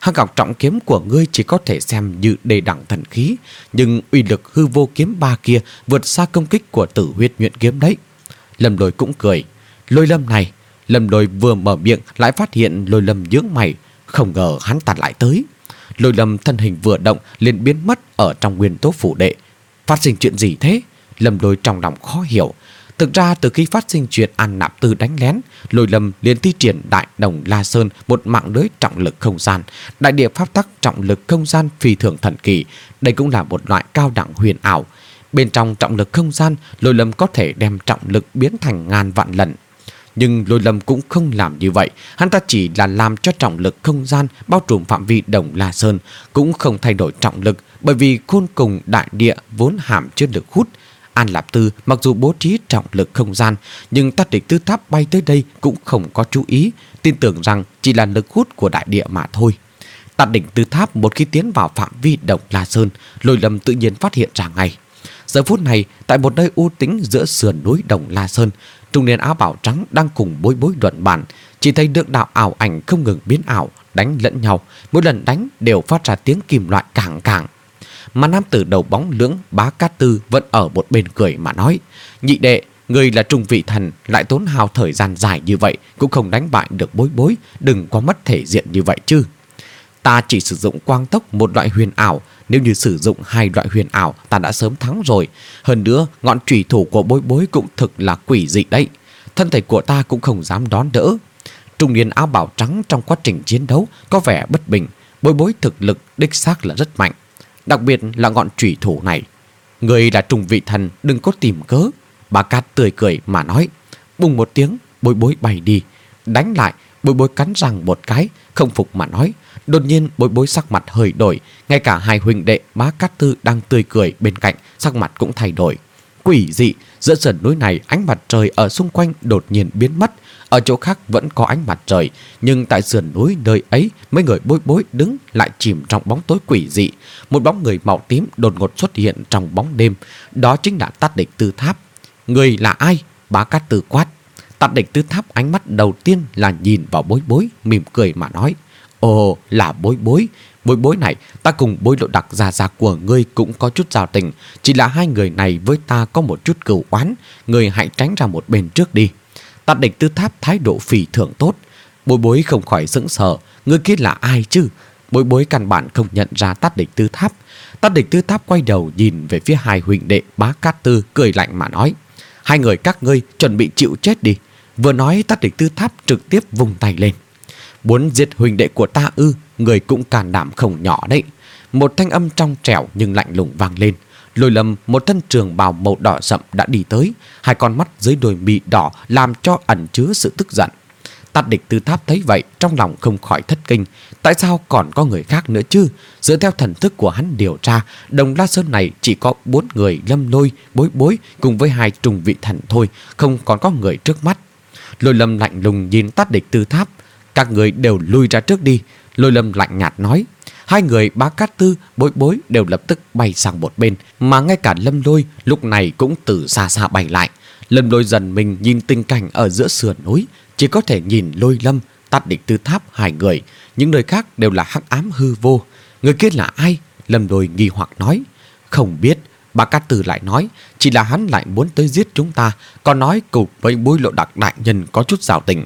Hắc Ngọc trọng kiếm của ngươi chỉ có thể xem như đề đẳng thần khí, nhưng uy lực hư vô kiếm ba kia vượt xa công kích của Tử Huyết Nhuyễn kiếm đấy. Lâm Lôi cũng cười. Lôi Lâm này. Lâm Lôi vừa mở miệng lại phát hiện Lôi Lâm nhướng mày, không ngờ hắn ta lại tới. Lôi Lâm thân hình vừa động liền biến mất ở trong nguyên tố phủ đệ. Phát sinh chuyện gì thế? Lâm Lôi trong lòng khó hiểu. Thực ra từ khi phát sinh chuyện An Nạp Tư đánh lén, Lôi Lâm liền thi triển Đại Đồng La Sơn, một mạng lưới trọng lực không gian, đại địa pháp tắc trọng lực không gian phi thường thần kỳ. Đây cũng là một loại cao đẳng huyền ảo. Bên trong trọng lực không gian, Lôi Lâm có thể đem trọng lực biến thành ngàn vạn lần. Nhưng Lôi Lâm cũng không làm như vậy. Hắn ta chỉ là làm cho trọng lực không gian bao trùm phạm vi Đồng La Sơn, cũng không thay đổi trọng lực, bởi vì khôn cùng đại địa vốn hàm chứa lực hút. An Lạp Tư mặc dù bố trí trọng lực không gian, nhưng Tát Địch Tư Tháp bay tới đây cũng không có chú ý, tin tưởng rằng chỉ là lực hút của đại địa mà thôi. Tát Địch Tư Tháp một khi tiến vào phạm vi Đồng La Sơn, Lôi Lâm tự nhiên phát hiện ra ngay. Giờ phút này, tại một nơi u tĩnh giữa sườn núi Đồng La Sơn, trung niên áo bào trắng đang cùng Bối Bối luận bàn. Chỉ thấy được đạo ảo ảnh không ngừng biến ảo, đánh lẫn nhau, mỗi lần đánh đều phát ra tiếng kim loại càng càng. Mà nam tử đầu bóng lưỡng Bá Cát Tư vẫn ở một bên cười mà nói: Nhị đệ, người là trung vị thần, lại tốn hao thời gian dài như vậy cũng không đánh bại được Bối Bối, đừng có mất thể diện như vậy chứ. Ta chỉ sử dụng quang tốc một loại huyền ảo, nếu như sử dụng hai loại huyền ảo ta đã sớm thắng rồi. Hơn nữa ngọn chủy thủ của Bối Bối cũng thực là quỷ dị đấy, thân thể của ta cũng không dám đón đỡ. Trung niên áo bào trắng trong quá trình chiến đấu có vẻ bất bình. Bối Bối thực lực đích xác là rất mạnh, đặc biệt là ngọn chủy thủ này. Người là trung vị thần, đừng có tìm cớ. Bà Cát tươi cười mà nói. Bùng một tiếng, Bối Bối bay đi. Đánh lại, Bối Bối cắn răng một cái, không phục mà nói. Đột nhiên Bối Bối sắc mặt hơi đổi. Ngay cả hai huynh đệ Bá Cát Tư đang tươi cười bên cạnh, sắc mặt cũng thay đổi. Quỷ dị, giữa sườn núi này ánh mặt trời ở xung quanh đột nhiên biến mất. Ở chỗ khác vẫn có ánh mặt trời, nhưng tại sườn núi nơi ấy, mấy người Bối Bối đứng lại chìm trong bóng tối quỷ dị. Một bóng người màu tím đột ngột xuất hiện trong bóng đêm. Đó chính là Tát Địch Tư Tháp. Người là ai? Bá Cát Tư quát. Tát Địch Tư Tháp ánh mắt đầu tiên là nhìn vào Bối Bối, mỉm cười mà nói: Ồ, là Bối Bối. Bối Bối này, ta cùng Bối Lộ Đặc già già của ngươi cũng có chút giao tình. Chỉ là hai người này với ta có một chút cừu oán, người hãy tránh ra một bên trước đi. Tát Địch Tư Tháp thái độ phỉ thưởng tốt. Bối Bối không khỏi sững sờ. Người kia là ai chứ? Bối Bối căn bản không nhận ra Tát Địch Tư Tháp. Tát Địch Tư Tháp quay đầu nhìn về phía hai huynh đệ Bá Cát Tư, cười lạnh mà nói: Hai người các ngươi chuẩn bị chịu chết đi. Vừa nói, Tát Địch Tư Tháp trực tiếp vung tay lên. Muốn giết huynh đệ của ta ư? Người cũng can đảm không nhỏ đấy. Một thanh âm trong trẻo nhưng lạnh lùng vang lên. Lôi Lâm một thân trường bào màu đỏ sậm đã đi tới, hai con mắt dưới đôi mi đỏ làm cho ẩn chứa sự tức giận. Tát Địch Tư Tháp thấy vậy trong lòng không khỏi thất kinh. Tại sao còn có người khác nữa chứ? Dựa theo thần thức của hắn điều tra, Đồng La Sơn này chỉ có bốn người: Lâm Lôi, Bối Bối cùng với hai trùng vị thần thôi, không còn có người trước mắt. Lôi Lâm lạnh lùng nhìn Tát Địch Tư Tháp. Các người đều lui ra trước đi. Lôi Lâm lạnh nhạt nói. Hai người Bá Cát Tư, Bối Bối đều lập tức bay sang một bên, mà ngay cả Lâm Lôi lúc này cũng từ xa xa bay lại. Lâm Lôi dần mình nhìn tình cảnh ở giữa sườn núi, chỉ có thể nhìn Lôi Lâm, Tát Địch Tư Tháp hai người, những nơi khác đều là hắc ám hư vô. Người kia là ai? Lâm Lôi nghi hoặc nói. Không biết. Bá Cát Tư lại nói, chỉ là hắn lại muốn tới giết chúng ta, còn nói cùng với Bối Lộ Đặc đại nhân có chút giao tình.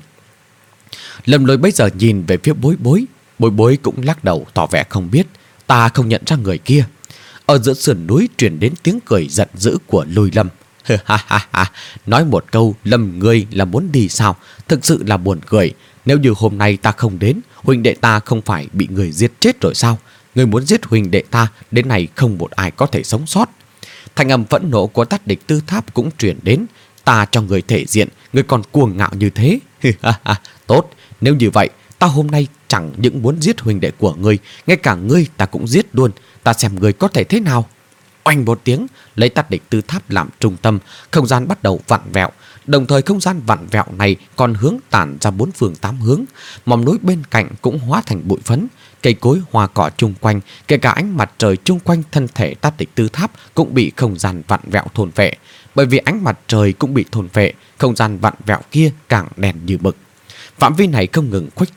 Lâm Lôi bây giờ nhìn về phía Bối Bối. Bối Bối cũng lắc đầu tỏ vẻ không biết. Ta không nhận ra người kia. Ở giữa sườn núi truyền đến tiếng cười giận dữ của Lôi Lâm. Ha ha ha, nói một câu Lâm ngươi là muốn đi sao? Thực sự là buồn cười. Nếu như hôm nay ta không đến, huynh đệ ta không phải bị người giết chết rồi sao? Người muốn giết huynh đệ ta, đến nay không một ai có thể sống sót. Thanh âm phẫn nộ của Tát Địch Tư Tháp cũng truyền đến. Ta cho người thể diện, người còn cuồng ngạo như thế. Tốt, nếu như vậy, ta hôm nay chẳng những muốn giết huynh đệ của ngươi, ngay cả ngươi ta cũng giết luôn. Ta xem ngươi có thể thế nào. Oanh một tiếng, lấy Tát Địch Tư Tháp làm trung tâm, không gian bắt đầu vặn vẹo. Đồng thời không gian vặn vẹo này còn hướng tản ra bốn phương tám hướng. Mỏm núi bên cạnh cũng hóa thành bụi phấn. Cây cối hoa cỏ chung quanh, kể cả ánh mặt trời chung quanh thân thể Tát Địch Tư Tháp cũng bị không gian vặn vẹo thôn phệ. Bởi vì ánh mặt trời cũng bị thôn phệ, không gian vặn vẹo kia càng đen như mực. Phạm vi này không ngừng khuếch trương,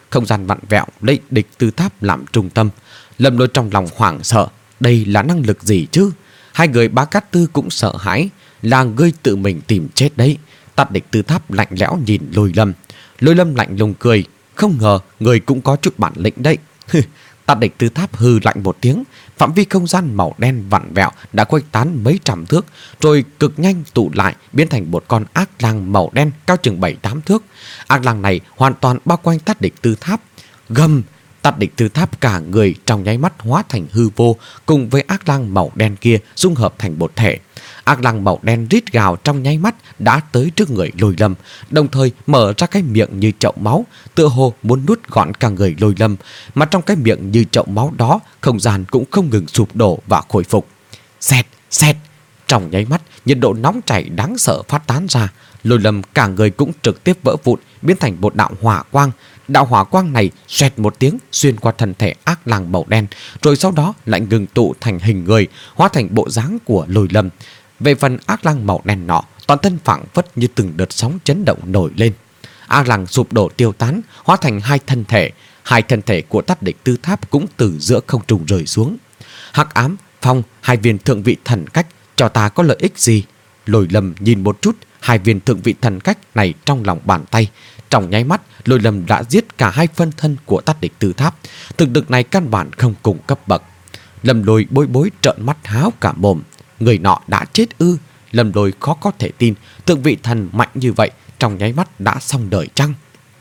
không gian vặn vẹo lấy địch tư tháp làm trung tâm. Lâm Lôi trong lòng hoảng sợ, đây là năng lực gì chứ? Hai người Bá Cát Tư cũng sợ hãi, là ngươi tự mình tìm chết đấy. Tát địch tư tháp lạnh lẽo nhìn Lôi Lâm. Lôi Lâm lạnh lùng cười, không ngờ người cũng có chút bản lĩnh đấy. Tát địch tư tháp hừ lạnh một tiếng, phạm vi không gian màu đen vặn vẹo đã khuếch tán mấy trăm thước, rồi cực nhanh tụ lại biến thành một con ác lang màu đen cao chừng bảy tám thước. Ác lang này hoàn toàn bao quanh Tát địch tư tháp. Gầm, Tát địch tư tháp cả người trong nháy mắt hóa thành hư vô, cùng với ác lang màu đen kia dung hợp thành một thể. Ác lang màu đen rít gào trong nháy mắt đã tới trước người Lôi Lâm, đồng thời mở ra cái miệng như chậu máu, tựa hồ muốn nuốt gọn cả người Lôi Lâm. Mà trong cái miệng như chậu máu đó, không gian cũng không ngừng sụp đổ và khôi phục. Xẹt, xẹt, trong nháy mắt, nhiệt độ nóng chảy đáng sợ phát tán ra. Lôi Lâm cả người cũng trực tiếp vỡ vụn, biến thành một đạo hỏa quang. Đạo hỏa quang này xoẹt một tiếng xuyên qua thân thể ác lang màu đen, rồi sau đó lại ngừng tụ thành hình người, hóa thành bộ dáng của Lôi Lâm. Về phần ác lang màu đen nọ, toàn thân phảng phất như từng đợt sóng chấn động nổi lên. Ác lang sụp đổ tiêu tán, hóa thành hai thân thể. Hai thân thể của Tát địch tư tháp cũng từ giữa không trung rơi xuống. Hắc ám, phong, hai viên thượng vị thần cách cho ta có lợi ích gì? Lôi Lâm nhìn một chút hai viên thượng vị thần cách này trong lòng bàn tay. Trong nháy mắt, Lôi Lâm đã giết cả hai phân thân của Tát địch tư tháp. Thực lực này căn bản không cùng cấp bậc. Lâm Lôi bối bối trợn mắt háo cả mồm. Người nọ đã chết ư? Lâm Lôi khó có thể tin thượng vị thần mạnh như vậy trong nháy mắt đã xong đời chăng?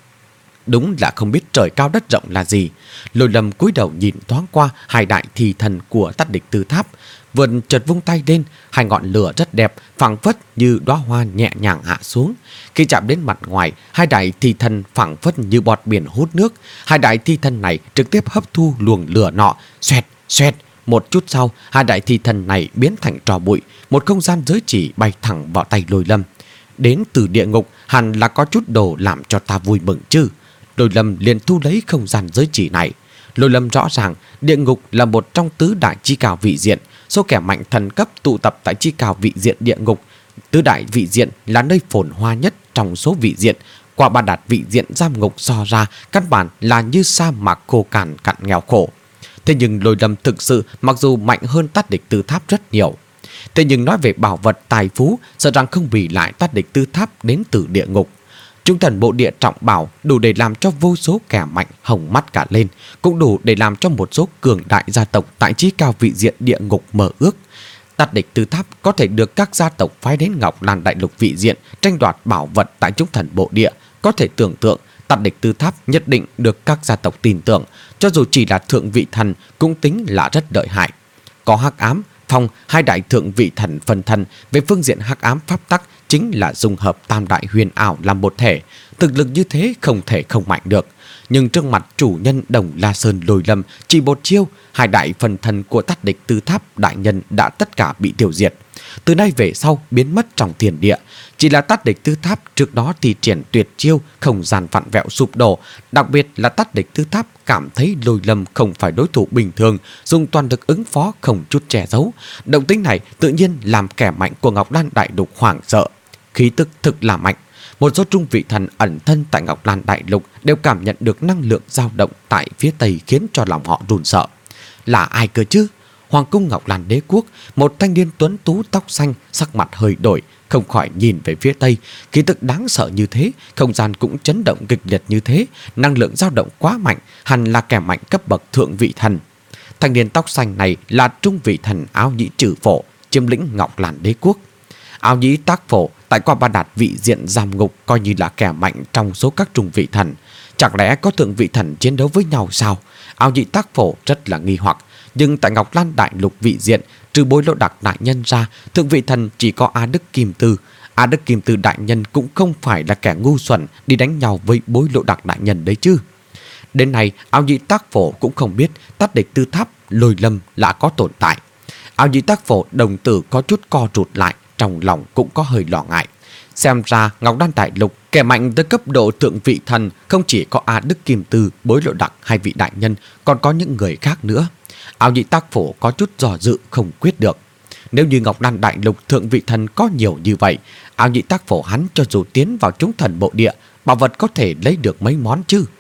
Đúng là không biết trời cao đất rộng là gì. Lôi Lâm cúi đầu nhìn thoáng qua hai đại thi thần của Tát địch tư tháp, vườn chợt vung tay lên, hai ngọn lửa rất đẹp phảng phất như đóa hoa nhẹ nhàng hạ xuống. Khi chạm đến mặt ngoài, hai đại thi thần phảng phất như bọt biển hút nước. Hai đại thi thần này trực tiếp hấp thu luồng lửa nọ, xoẹt xoẹt. Một chút sau, hai đại thi thần này biến thành tro bụi, một không gian giới chỉ bay thẳng vào tay Lôi Lâm. Đến từ địa ngục hẳn là có chút đồ làm cho ta vui mừng chứ. Lôi Lâm liền thu lấy không gian giới chỉ này. Lôi Lâm rõ ràng địa ngục là một trong tứ đại chi cao vị diện, số kẻ mạnh thần cấp tụ tập tại chi cao vị diện địa ngục. Tứ đại vị diện là nơi phồn hoa nhất trong số vị diện. Qua ba đạt vị diện giam ngục so ra, căn bản là như sa mạc khô cằn cặn nghèo khổ. Thế nhưng Lôi Lâm thực sự mặc dù mạnh hơn Tát địch tư tháp rất nhiều. Thế nhưng nói về bảo vật tài phú, sợ rằng không bị lại Tát địch tư tháp đến từ địa ngục. Trung thần bộ địa trọng bảo đủ để làm cho vô số kẻ mạnh hồng mắt cả lên, cũng đủ để làm cho một số cường đại gia tộc tại chí cao vị diện địa ngục mơ ước. Tát địch tư tháp có thể được các gia tộc phái đến Ngọc Lan đại lục vị diện tranh đoạt bảo vật tại Trung thần bộ địa, có thể tưởng tượng Tát địch tư tháp nhất định được các gia tộc tin tưởng, cho dù chỉ là thượng vị thần cũng tính là rất lợi hại. Có hắc ám, phong, hai đại thượng vị thần phân thân, về phương diện hắc ám pháp tắc chính là dung hợp tam đại huyền ảo làm một thể. Thực lực như thế không thể không mạnh được. Nhưng trước mặt chủ nhân Đồng La Sơn Lôi Lâm, chỉ một chiêu, hai đại phần thân của Tát địch tư tháp đại nhân đã tất cả bị tiêu diệt. Từ nay về sau biến mất trong thiên địa. Chỉ là Tát địch tư tháp trước đó thì triển tuyệt chiêu, không gian vặn vẹo sụp đổ. Đặc biệt là Tát địch tư tháp cảm thấy Lôi Lâm không phải đối thủ bình thường, dùng toàn lực ứng phó không chút che giấu. Động tĩnh này tự nhiên làm kẻ mạnh của Ngọc Lan đại lục hoảng sợ. Khí tức thực là mạnh. Một số trung vị thần ẩn thân tại Ngọc Lan đại lục đều cảm nhận được năng lượng dao động tại phía tây, khiến cho lòng họ run sợ. Là ai cơ chứ? Hoàng cung Ngọc Lan đế quốc, một thanh niên tuấn tú tóc xanh, sắc mặt hơi đổi, không khỏi nhìn về phía tây. Khí tức đáng sợ như thế, không gian cũng chấn động kịch liệt như thế, năng lượng dao động quá mạnh, hẳn là kẻ mạnh cấp bậc thượng vị thần. Thanh niên tóc xanh này là trung vị thần Áo Nhĩ Trừ Phổ, chiếm lĩnh Ngọc Lan đế quốc. Áo Nhĩ Tác Phổ tại qua ba đạt vị diện giam ngục coi như là kẻ mạnh trong số các trung vị thần. Chẳng lẽ có thượng vị thần chiến đấu với nhau sao? Áo Nhĩ Tác Phổ rất là nghi hoặc. Nhưng tại Ngọc Lan đại lục vị diện, trừ Bối Lỗ Đặc đại nhân ra, thượng vị thần chỉ có A Đức Kim Tư. A Đức Kim Tư đại nhân cũng không phải là kẻ ngu xuẩn đi đánh nhau với Bối Lỗ Đặc đại nhân đấy chứ. Đến nay, Áo Nhĩ Tác Phổ cũng không biết Tát địch tư tháp Lôi Lâm là có tồn tại. Áo Nhĩ Tác Phổ đồng tử có chút co rụt lại, trong lòng cũng có hơi lo ngại. Xem ra Ngọc Lan đại lục kẻ mạnh tới cấp độ thượng vị thần không chỉ có A Đức Kim Tư, Bối Lỗ Đặc hai vị đại nhân, còn có những người khác nữa. Áo Nhĩ Tác Phổ có chút dò dự không quyết được. Nếu như Ngọc Lan đại lục thượng vị thần có nhiều như vậy, Áo Nhĩ Tác Phổ hắn cho dù tiến vào chúng thần bộ địa, bảo vật có thể lấy được mấy món chứ.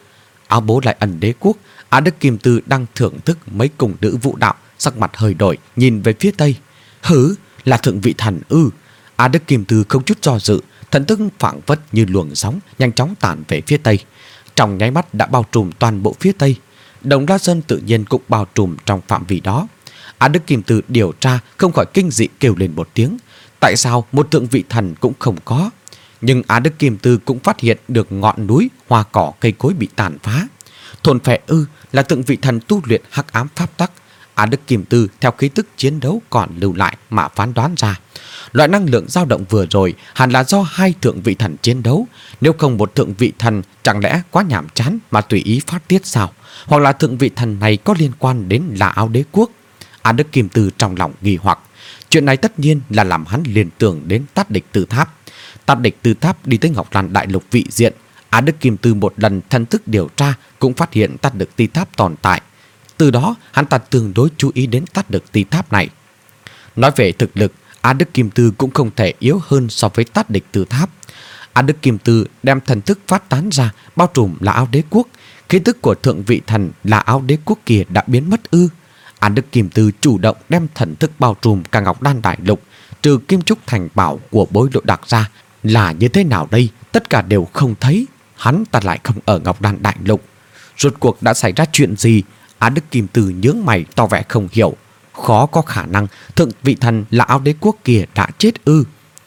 Áo bố Lại Ẩn đế quốc, Á Đức Kim Tư đang thưởng thức mấy cung nữ vũ đạo, sắc mặt hơi đổi, nhìn về phía tây. Hứ, là thượng vị thần ư? Á Đức Kim Tư không chút do dự, thần thức phảng phất như luồng sóng nhanh chóng tản về phía tây, trong nháy mắt đã bao trùm toàn bộ phía tây. Đồng La Sơn tự nhiên cũng bao trùm trong phạm vi đó. Á Đức Kim Tư điều tra không khỏi kinh dị kêu lên một tiếng. Tại sao một thượng vị thần cũng không có? Nhưng Á Đức Kim Tư cũng phát hiện được ngọn núi, hoa cỏ, cây cối bị tàn phá. Thôn Phệ ư? Là thượng vị thần tu luyện hắc ám pháp tắc. Á Đức Kim Tư theo khí tức chiến đấu còn lưu lại mà phán đoán ra, loại năng lượng dao động vừa rồi hẳn là do hai thượng vị thần chiến đấu. Nếu không một thượng vị thần chẳng lẽ quá nhàm chán mà tùy ý phát tiết sao? Hoặc là thượng vị thần này có liên quan đến Là Áo đế quốc? Á Đức Kim Tư trong lòng nghi hoặc. Chuyện này tất nhiên là làm hắn liên tưởng đến Tát Địch Tư Tháp. Tát Địch Tư Tháp đi tới Ngọc Lan Đại Lục vị diện. Á Đức Kim Tư một lần thân thức điều tra cũng phát hiện Tát Địch Tư Tháp tồn tại. Từ đó hắn ta tương đối chú ý đến Tát Địch Tư Tháp này. Nói về thực lực, Á Đức Kim Tư cũng không thể yếu hơn so với Tát Địch Tư Tháp. Á Đức Kim Tư đem thần thức phát tán ra, bao trùm Là Áo đế quốc. Khí tức của thượng vị thần Là Áo đế quốc kia đã biến mất ư? Á Đức Kim Tư chủ động đem thần thức bao trùm cả Ngọc Đan Đại Lục, trừ Kim Trúc Thành Bảo của Bối Lộ Đặc ra. Là như thế nào đây? Tất cả đều không thấy. Hắn ta lại không ở Ngọc Đan Đại Lục. Rốt cuộc đã xảy ra chuyện gì? Á Đức Kim Tư nhướng mày tỏ vẻ không hiểu. Khó có khả năng thượng vị thần Là Áo đế quốc kia đã chết ư?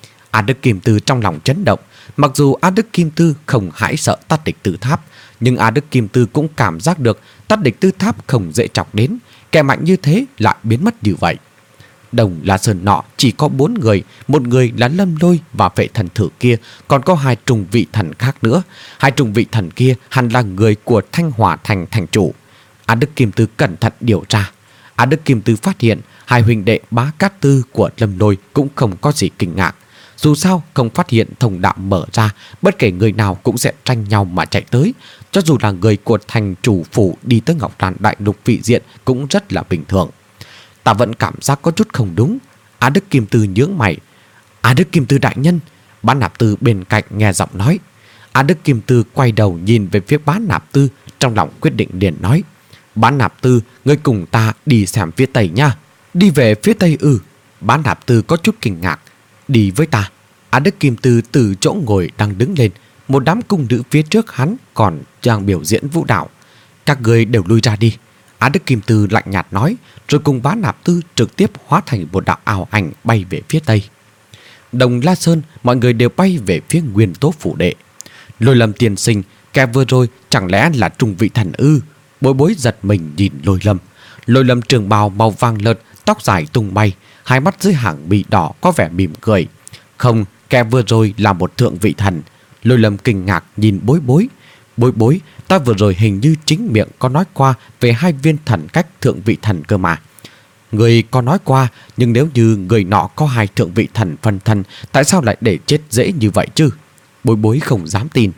Á Đức Kim Tư trong lòng chấn động. Mặc dù Á Đức Kim Tư không hãi sợ Tát Địch Tư Tháp, nhưng Á Đức Kim Tư cũng cảm giác được Tát Địch Tư Tháp không dễ chọc đến. Kẻ mạnh như thế lại biến mất như vậy. Đồng La Sơn nọ chỉ có bốn người. Một người là Lâm Lôi và vệ thần thử kia, còn có hai trùng vị thần khác nữa. Hai trùng vị thần kia hẳn là người của Thanh Hỏa Thành thành chủ. Á Đức Kim Tư cẩn thận điều tra. Á Đức Kim Tư phát hiện hai huynh đệ Bá Cát Tư của Lâm Lôi cũng không có gì kinh ngạc. Dù sao không phát hiện thông đạo mở ra, bất kể người nào cũng sẽ tranh nhau mà chạy tới. Cho dù là người của thành chủ phủ đi tới Ngọc Đan Đại Lục vị diện cũng rất là bình thường. Ta vẫn cảm giác có chút không đúng. Á Đức Kim Tư nhướng mày. Á Đức Kim Tư đại nhân. Bán Nạp Tư bên cạnh nghe giọng nói. Á Đức Kim Tư quay đầu nhìn về phía Bán Nạp Tư, trong lòng quyết định liền nói: Bán Nạp Tư, ngươi cùng ta đi xem phía tây nha. Đi về phía tây ư? Bán Nạp Tư có chút kinh ngạc. Đi với ta. Á Đức Kim Tư từ chỗ ngồi đang đứng lên. Một đám cung nữ phía trước hắn còn đang biểu diễn vũ đạo. Các người đều lui ra đi. Á Đức Kim Tư lạnh nhạt nói, rồi cùng Bán Nạp Tư trực tiếp hóa thành một đạo ảo ảnh bay về phía tây. Đồng La Sơn, mọi người đều bay về phía Nguyên Tố phủ đệ. Lôi Lâm tiên sinh, kẻ vừa rồi chẳng lẽ là trùng vị thần ư? Bối Bối giật mình nhìn Lôi Lâm. Lôi Lâm trường bào màu vàng lợt, tóc dài tung bay, hai mắt dưới hàng mi đỏ có vẻ mỉm cười. Không, kẻ vừa rồi là một thượng vị thần. Lôi Lâm kinh ngạc nhìn Bối Bối. Bối Bối, ta vừa rồi hình như chính miệng có nói qua về hai viên thần cách thượng vị thần cơ mà. Người có nói qua, nhưng nếu như người nọ có hai thượng vị thần phân thân, tại sao lại để chết dễ như vậy chứ? Bối Bối không dám tin.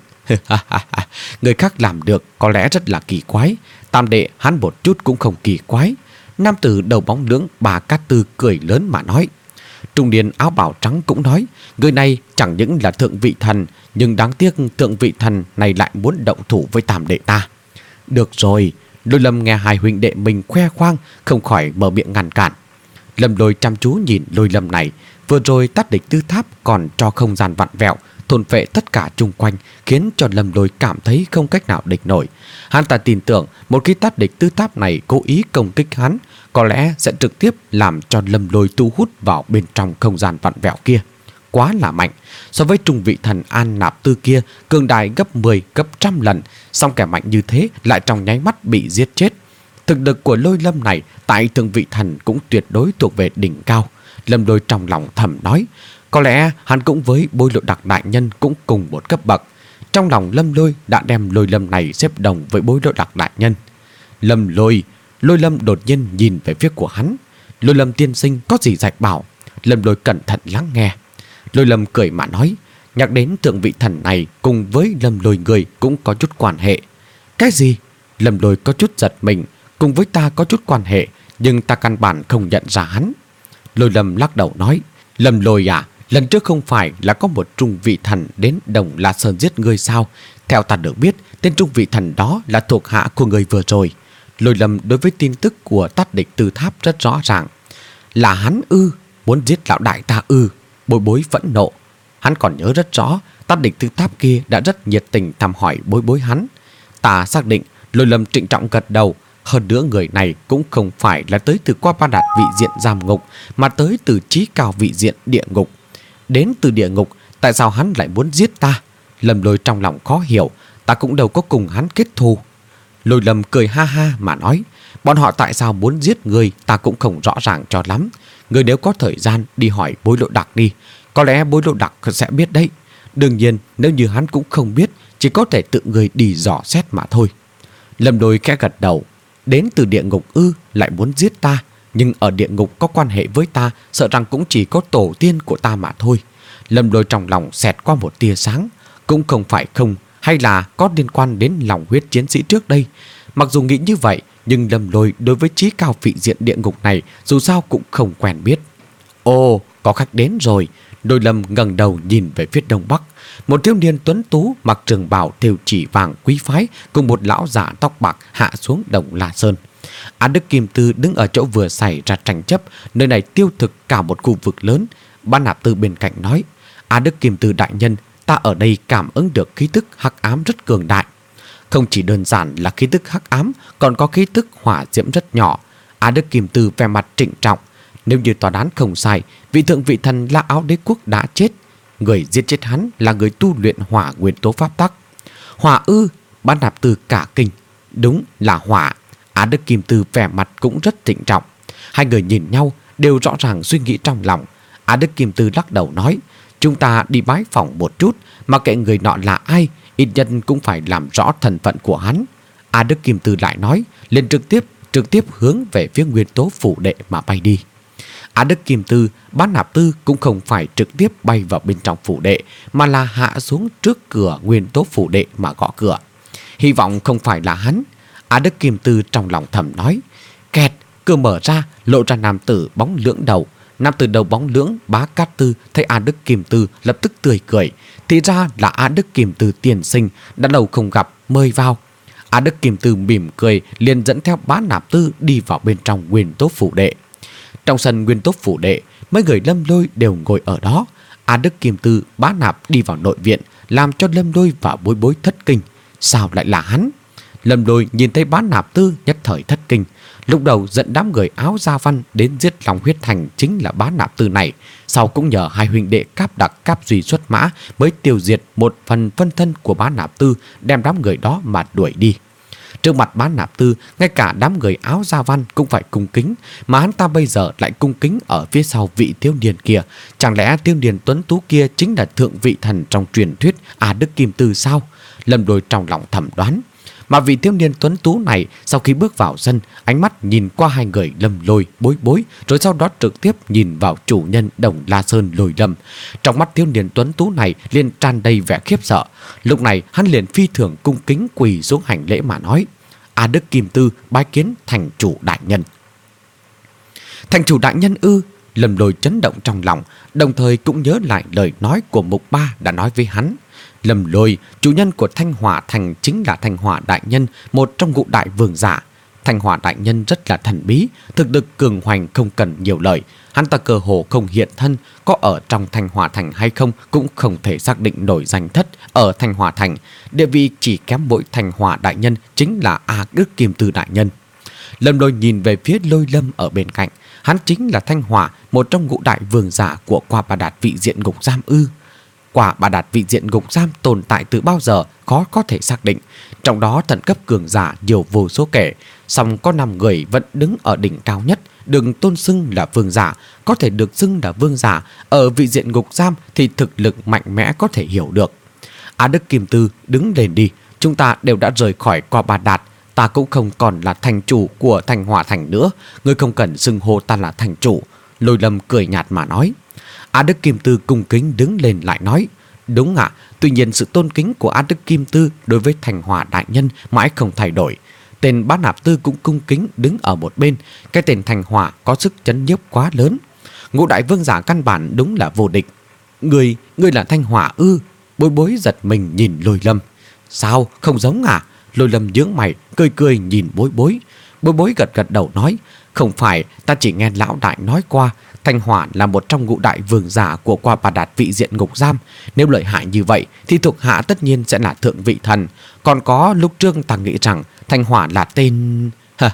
Người khác làm được có lẽ rất là kỳ quái. Tam đệ hắn một chút cũng không kỳ quái. Nam tử đầu bóng lưỡng Bà Cát Tư cười lớn mà nói. Trung niên áo bào trắng cũng nói, người này chẳng những là thượng vị thần, nhưng đáng tiếc thượng vị thần này lại muốn động thủ với tam đệ ta. Được rồi. Lôi Lâm nghe hai huynh đệ mình khoe khoang, không khỏi mở miệng ngăn cản. Lâm Lôi chăm chú nhìn Lôi Lâm này. Vừa rồi Tát Địch Tư Tháp còn cho không gian vặn vẹo, thôn phệ tất cả chung quanh, khiến cho Lâm Lôi cảm thấy không cách nào địch nổi. Hắn ta tin tưởng một khi Tát Địch Tư Tháp này cố ý công kích hắn, có lẽ sẽ trực tiếp làm cho Lâm Lôi thu hút vào bên trong không gian vặn vẹo kia. Quá là mạnh. So với trung vị thần An Nạp Tư kia, cường đại gấp mười, gấp trăm lần. Song kẻ mạnh như thế lại trong nháy mắt bị giết chết. Thực lực của Lôi Lâm này tại thượng vị thần cũng tuyệt đối thuộc về đỉnh cao. Lâm Lôi trong lòng thầm nói, có lẽ hắn cũng với Bối Lộ Đặc đại nhân cũng cùng một cấp bậc. Trong lòng Lâm Lôi đã đem Lôi Lâm này xếp đồng với Bối Lộ Đặc đại nhân. Lâm Lôi, Lôi Lâm đột nhiên nhìn về phía của hắn. Lôi Lâm tiên sinh có gì dạy bảo? Lâm Lôi cẩn thận lắng nghe. Lôi Lâm cười mà nói, nhắc đến thượng vị thần này cùng với Lâm Lôi người cũng có chút quan hệ. Cái gì? Lâm Lôi có chút giật mình. Cùng với ta có chút quan hệ, nhưng ta căn bản không nhận ra hắn. Lôi Lâm lắc đầu nói, Lâm Lôi à, lần trước không phải là có một trung vị thần đến Đồng La Sơn giết ngươi sao? Theo ta được biết tên trung vị thần đó là thuộc hạ của người vừa rồi. Lôi Lâm đối với tin tức của Tát Địch Tư Tháp rất rõ ràng. Là hắn ư? Muốn giết lão đại ta ư? Bối bối phẫn nộ. Hắn còn nhớ rất rõ Tát Địch Tư Tháp kia đã rất nhiệt tình thăm hỏi bối bối hắn. Ta xác định. Lôi Lâm trịnh trọng gật đầu. Hơn nữa người này cũng không phải là tới từ Qua Ba Đạt vị diện giam ngục, mà tới từ chí cao vị diện địa ngục. Đến từ địa ngục, tại sao hắn lại muốn giết ta? Lâm Lôi trong lòng khó hiểu. Ta cũng đâu có cùng hắn kết thù. Lôi Lâm cười ha ha mà nói, bọn họ tại sao muốn giết người ta cũng không rõ ràng cho lắm. Người nếu có thời gian đi hỏi Bối Lộ Đặc đi, có lẽ Bối Lộ Đặc sẽ biết đấy. Đương nhiên nếu như hắn cũng không biết, chỉ có thể tự người đi dò xét mà thôi. Lâm Lôi khẽ gật đầu. Đến từ địa ngục ư? Lại muốn giết ta? Nhưng ở địa ngục có quan hệ với ta, sợ rằng cũng chỉ có tổ tiên của ta mà thôi. Lâm Lôi trong lòng xẹt qua một tia sáng. Cũng không phải không, hay là có liên quan đến lòng huyết chiến sĩ trước đây. Mặc dù nghĩ như vậy, nhưng Lâm Lôi đối với chí cao vị diện địa ngục này dù sao cũng không quen biết. Ồ, có khách đến rồi. Lôi Lâm ngẩng đầu nhìn về phía đông bắc. Một thiếu niên tuấn tú mặc trường bào thêu chỉ vàng quý phái cùng một lão giả tóc bạc hạ xuống Đồng La Sơn. Á Đức Kim Tư đứng ở chỗ vừa xảy ra tranh chấp, nơi này tiêu thực cả một khu vực lớn. Ban Nạp Tư bên cạnh nói, Á Đức Kim Tư đại nhân, ta ở đây cảm ứng được khí tức hắc ám rất cường đại. Không chỉ đơn giản là khí tức hắc ám, còn có khí tức hỏa diễm rất nhỏ. Á Đức Kim Tư vẻ mặt trịnh trọng. Nếu như tòa đoán không sai, vị thượng vị thần La Áo Đế Quốc đã chết. Người giết chết hắn là người tu luyện hỏa nguyên tố pháp tắc. Hỏa ư? Ban Nạp Tư cả kinh. Đúng là hỏa. Á Đức Kim Tư vẻ mặt cũng rất trịnh trọng. Hai người nhìn nhau đều rõ ràng suy nghĩ trong lòng. Á Đức Kim Tư lắc đầu nói, chúng ta đi bái phỏng một chút, mà kệ người nọ là ai, ít nhân cũng phải làm rõ thân phận của hắn. Á Đức Kim Tư lại nói, liền trực tiếp trực tiếp hướng về phía nguyên tố phủ đệ mà bay đi. Á Đức Kim Tư, Ban Nạp Tư cũng không phải trực tiếp bay vào bên trong phủ đệ, mà là hạ xuống trước cửa nguyên tố phủ đệ mà gõ cửa. Hy vọng không phải là hắn. Á Đức Kim Tư trong lòng thầm nói. Kẹt, cửa mở ra, lộ ra nam tử bóng lưỡng đầu. Nam tử đầu bóng lưỡng Bá Cát Tư thấy Á Đức Kim Tư lập tức tươi cười. Thì ra là Á Đức Kim Tư tiền sinh, đã lâu không gặp, mời vào. Á Đức Kim Tư mỉm cười, liền dẫn theo Bá Nạp Tư đi vào bên trong nguyên tố phủ đệ. Trong sân nguyên tố phủ đệ, mấy người Lâm Lôi đều ngồi ở đó. Á Đức Kim Tư, Bá Nạp đi vào nội viện, làm cho Lâm Lôi và Bối Bối thất kinh. Sao lại là hắn? Lâm Lôi nhìn thấy Bá Nạp Tư nhất thời thất kinh. Lúc đầu dẫn đám người áo da văn đến giết Long Huyết Thành chính là Bá Nạp Tư này. Sau cũng nhờ hai huynh đệ Cáp Đặc Cáp Duy xuất mã mới tiêu diệt một phần phân thân của Bá Nạp Tư, đem đám người đó mà đuổi đi. Trước mặt Bá Nạp Tư, ngay cả đám người áo da văn cũng phải cung kính, mà hắn ta bây giờ lại cung kính ở phía sau vị thiếu niên kia. Chẳng lẽ thiếu niên tuấn tú kia chính là thượng vị thần trong truyền thuyết Á Đức Kim Tư sao? Lâm Lôi trong lòng thẩm đoán. Mà vị thiếu niên tuấn tú này sau khi bước vào sân, ánh mắt nhìn qua hai người Lâm Lôi, Bối Bối, rồi sau đó trực tiếp nhìn vào chủ nhân Đồng La Sơn Lôi Lâm. Trong mắt thiếu niên tuấn tú này liền tràn đầy vẻ khiếp sợ. Lúc này hắn liền phi thường cung kính quỳ xuống hành lễ mà nói, Á Đức Kim Tư bái kiến thành chủ đại nhân. Thành chủ đại nhân ư? Lâm Lôi chấn động trong lòng, đồng thời cũng nhớ lại lời nói của Mục Ba đã nói với hắn. Lâm Lôi, chủ nhân của Thanh Hỏa Thành chính là Thanh Hỏa đại nhân, một trong ngũ đại vương giả. Thanh Hỏa đại nhân rất là thần bí, thực lực cường hoành không cần nhiều lời. Hắn ta cơ hồ không hiện thân, có ở trong Thanh Hỏa Thành hay không cũng không thể xác định nổi danh thất ở Thanh Hỏa Thành. Địa vị chỉ kém mỗi Thanh Hỏa đại nhân chính là Á Đức Kim Tư đại nhân. Lâm Lôi nhìn về phía Lôi Lâm ở bên cạnh. Hắn chính là Thanh Hỏa, một trong ngũ đại vương giả của Qua Ba Đạt vị diện ngục giam ư? Qua Ba Đạt vị diện ngục giam tồn tại từ bao giờ khó có thể xác định. Trong đó thần cấp cường giả nhiều vô số kể, song có năm người vẫn đứng ở đỉnh cao nhất, đừng tôn xưng là vương giả. Có thể được xưng là vương giả ở vị diện ngục giam thì thực lực mạnh mẽ có thể hiểu được. Á Đức Kim Tư, đứng lên đi. Chúng ta đều đã rời khỏi Qua Ba Đạt. Ta cũng không còn là thành chủ của Thanh Hỏa Thành nữa. Ngươi không cần xưng hô ta là thành chủ. Lôi Lâm cười nhạt mà nói. Á Đức Kim Tư cung kính đứng lên lại nói, đúng ạ, à, tuy nhiên sự tôn kính của Á Đức Kim Tư đối với Thanh Hỏa đại nhân mãi không thay đổi. Tên Bá Nạp Tư cũng cung kính đứng ở một bên. Cái tên Thanh Hỏa có sức chấn nhiếp quá lớn. Ngũ đại vương giả căn bản đúng là vô địch. Người, người là Thanh Hỏa ư? Bối Bối giật mình nhìn Lôi Lâm. Sao, không giống à? Lôi Lâm nhướng mày, cười cười nhìn Bối Bối. Bối Bối gật gật đầu nói, không phải, ta chỉ nghe lão đại nói qua, Thanh Hỏa là một trong ngũ đại vương giả của Qua Bà Đạt vị diện ngục giam. Nếu lợi hại như vậy thì thuộc hạ tất nhiên sẽ là thượng vị thần. Còn có lúc trước ta nghĩ rằng Thanh Hỏa là tên...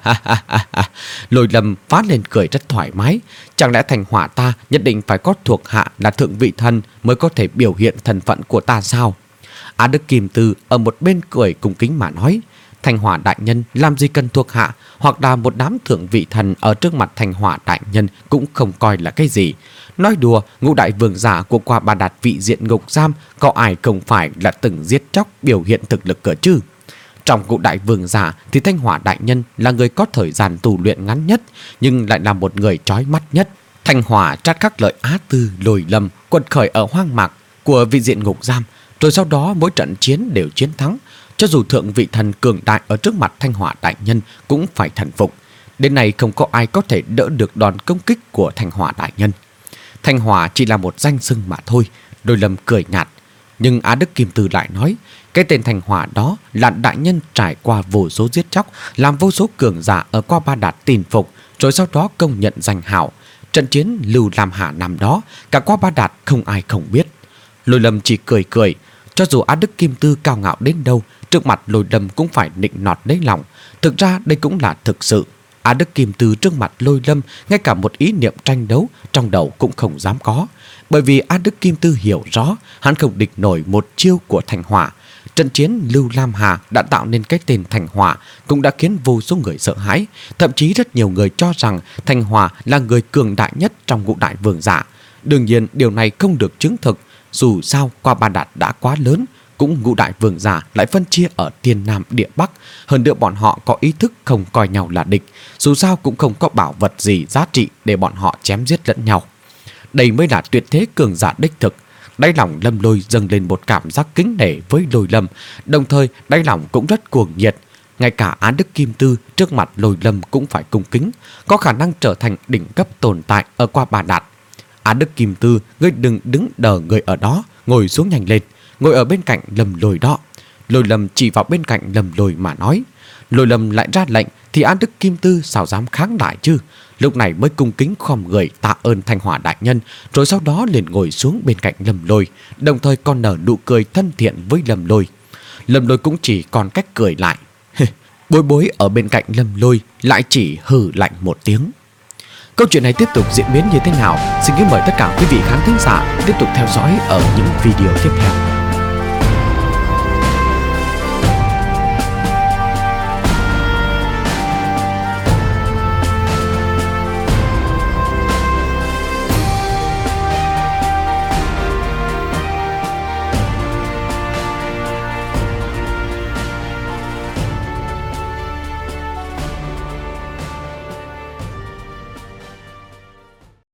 Lôi Lâm phát lên cười rất thoải mái. Chẳng lẽ Thanh Hỏa ta nhất định phải có thuộc hạ là thượng vị thần mới có thể biểu hiện thân phận của ta sao? Á Đức Kim Tư ở một bên cười cung kính mà nói, Thanh Hỏa đại nhân làm gì cần thuộc hạ, hoặc là một đám thượng vị thần ở trước mặt Thanh Hỏa đại nhân cũng không coi là cái gì. Nói đùa, ngũ đại vương giả của Qua Bà Đạt vị diện ngục giam có ai không phải là từng giết chóc biểu hiện thực lực cỡ chứ? Trong ngũ đại vương giả thì Thanh Hỏa đại nhân là người có thời gian tu luyện ngắn nhất, nhưng lại là một người chói mắt nhất. Thanh Hỏa trát các lợi Á Tư, Lôi Lâm quật khởi ở hoang mạc của vị diện ngục giam, rồi sau đó mỗi trận chiến đều chiến thắng. Cho dù thượng vị thần cường đại ở trước mặt Thanh Hỏa đại nhân cũng phải thần phục. Đến nay không có ai có thể đỡ được đòn công kích của Thanh Hỏa đại nhân. Thanh Hỏa chỉ là một danh xưng mà thôi. Lôi Lâm cười nhạt. Nhưng Á Đức Kim Tư lại nói, cái tên Thanh Hỏa đó là đại nhân trải qua vô số giết chóc, làm vô số cường giả ở Qua Ba Đạt tin phục, rồi sau đó công nhận danh hào. Trận chiến Lưu Lam Hà năm đó, cả Qua Ba Đạt không ai không biết. Lôi Lâm chỉ cười cười. Cho dù Á Đức Kim Tư cao ngạo đến đâu, trước mặt Lôi Lâm cũng phải nịnh nọt lấy lòng. Thực ra đây cũng là thực sự. Á Đức Kim Tư trước mặt Lôi Lâm, ngay cả một ý niệm tranh đấu trong đầu cũng không dám có. Bởi vì Á Đức Kim Tư hiểu rõ hắn không địch nổi một chiêu của Thanh Hỏa. Trận chiến Lưu Lam Hà đã tạo nên cái tên Thanh Hỏa, cũng đã khiến vô số người sợ hãi. Thậm chí rất nhiều người cho rằng Thanh Hỏa là người cường đại nhất trong ngũ đại vương giả. Đương nhiên điều này không được chứng thực. Dù sao Qua Ba Đạt đã quá lớn, cũng ngũ đại vương giả lại phân chia ở Tiên Nam Địa Bắc. Hơn nữa bọn họ có ý thức không coi nhau là địch. Dù sao cũng không có bảo vật gì giá trị để bọn họ chém giết lẫn nhau. Đây mới là tuyệt thế cường giả đích thực. Đáy lòng Lâm Lôi dâng lên một cảm giác kính nể với Lôi Lâm, đồng thời đáy lòng cũng rất cuồng nhiệt. Ngay cả Á Đức Kim Tư trước mặt Lôi Lâm cũng phải cung kính, có khả năng trở thành đỉnh cấp tồn tại ở Qua Ba Đạt. Á Đức Kim Tư, ngươi đừng đứng đờ người ở đó, ngồi xuống nhanh lên, ngồi ở bên cạnh Lâm Lôi đó. Lôi Lâm chỉ vào bên cạnh Lâm Lôi mà nói. Lôi Lâm lại ra lệnh thì Á Đức Kim Tư sao dám kháng lại chứ. Lúc này mới cung kính khom người tạ ơn Thanh Hỏa đại nhân, rồi sau đó liền ngồi xuống bên cạnh Lâm Lôi, đồng thời còn nở nụ cười thân thiện với Lâm Lôi. Lâm Lôi cũng chỉ còn cách cười lại. Bối Bối ở bên cạnh Lâm Lôi lại chỉ hừ lạnh một tiếng. Câu chuyện này tiếp tục diễn biến như thế nào? Xin kính mời tất cả quý vị khán thính giả tiếp tục theo dõi ở những video tiếp theo.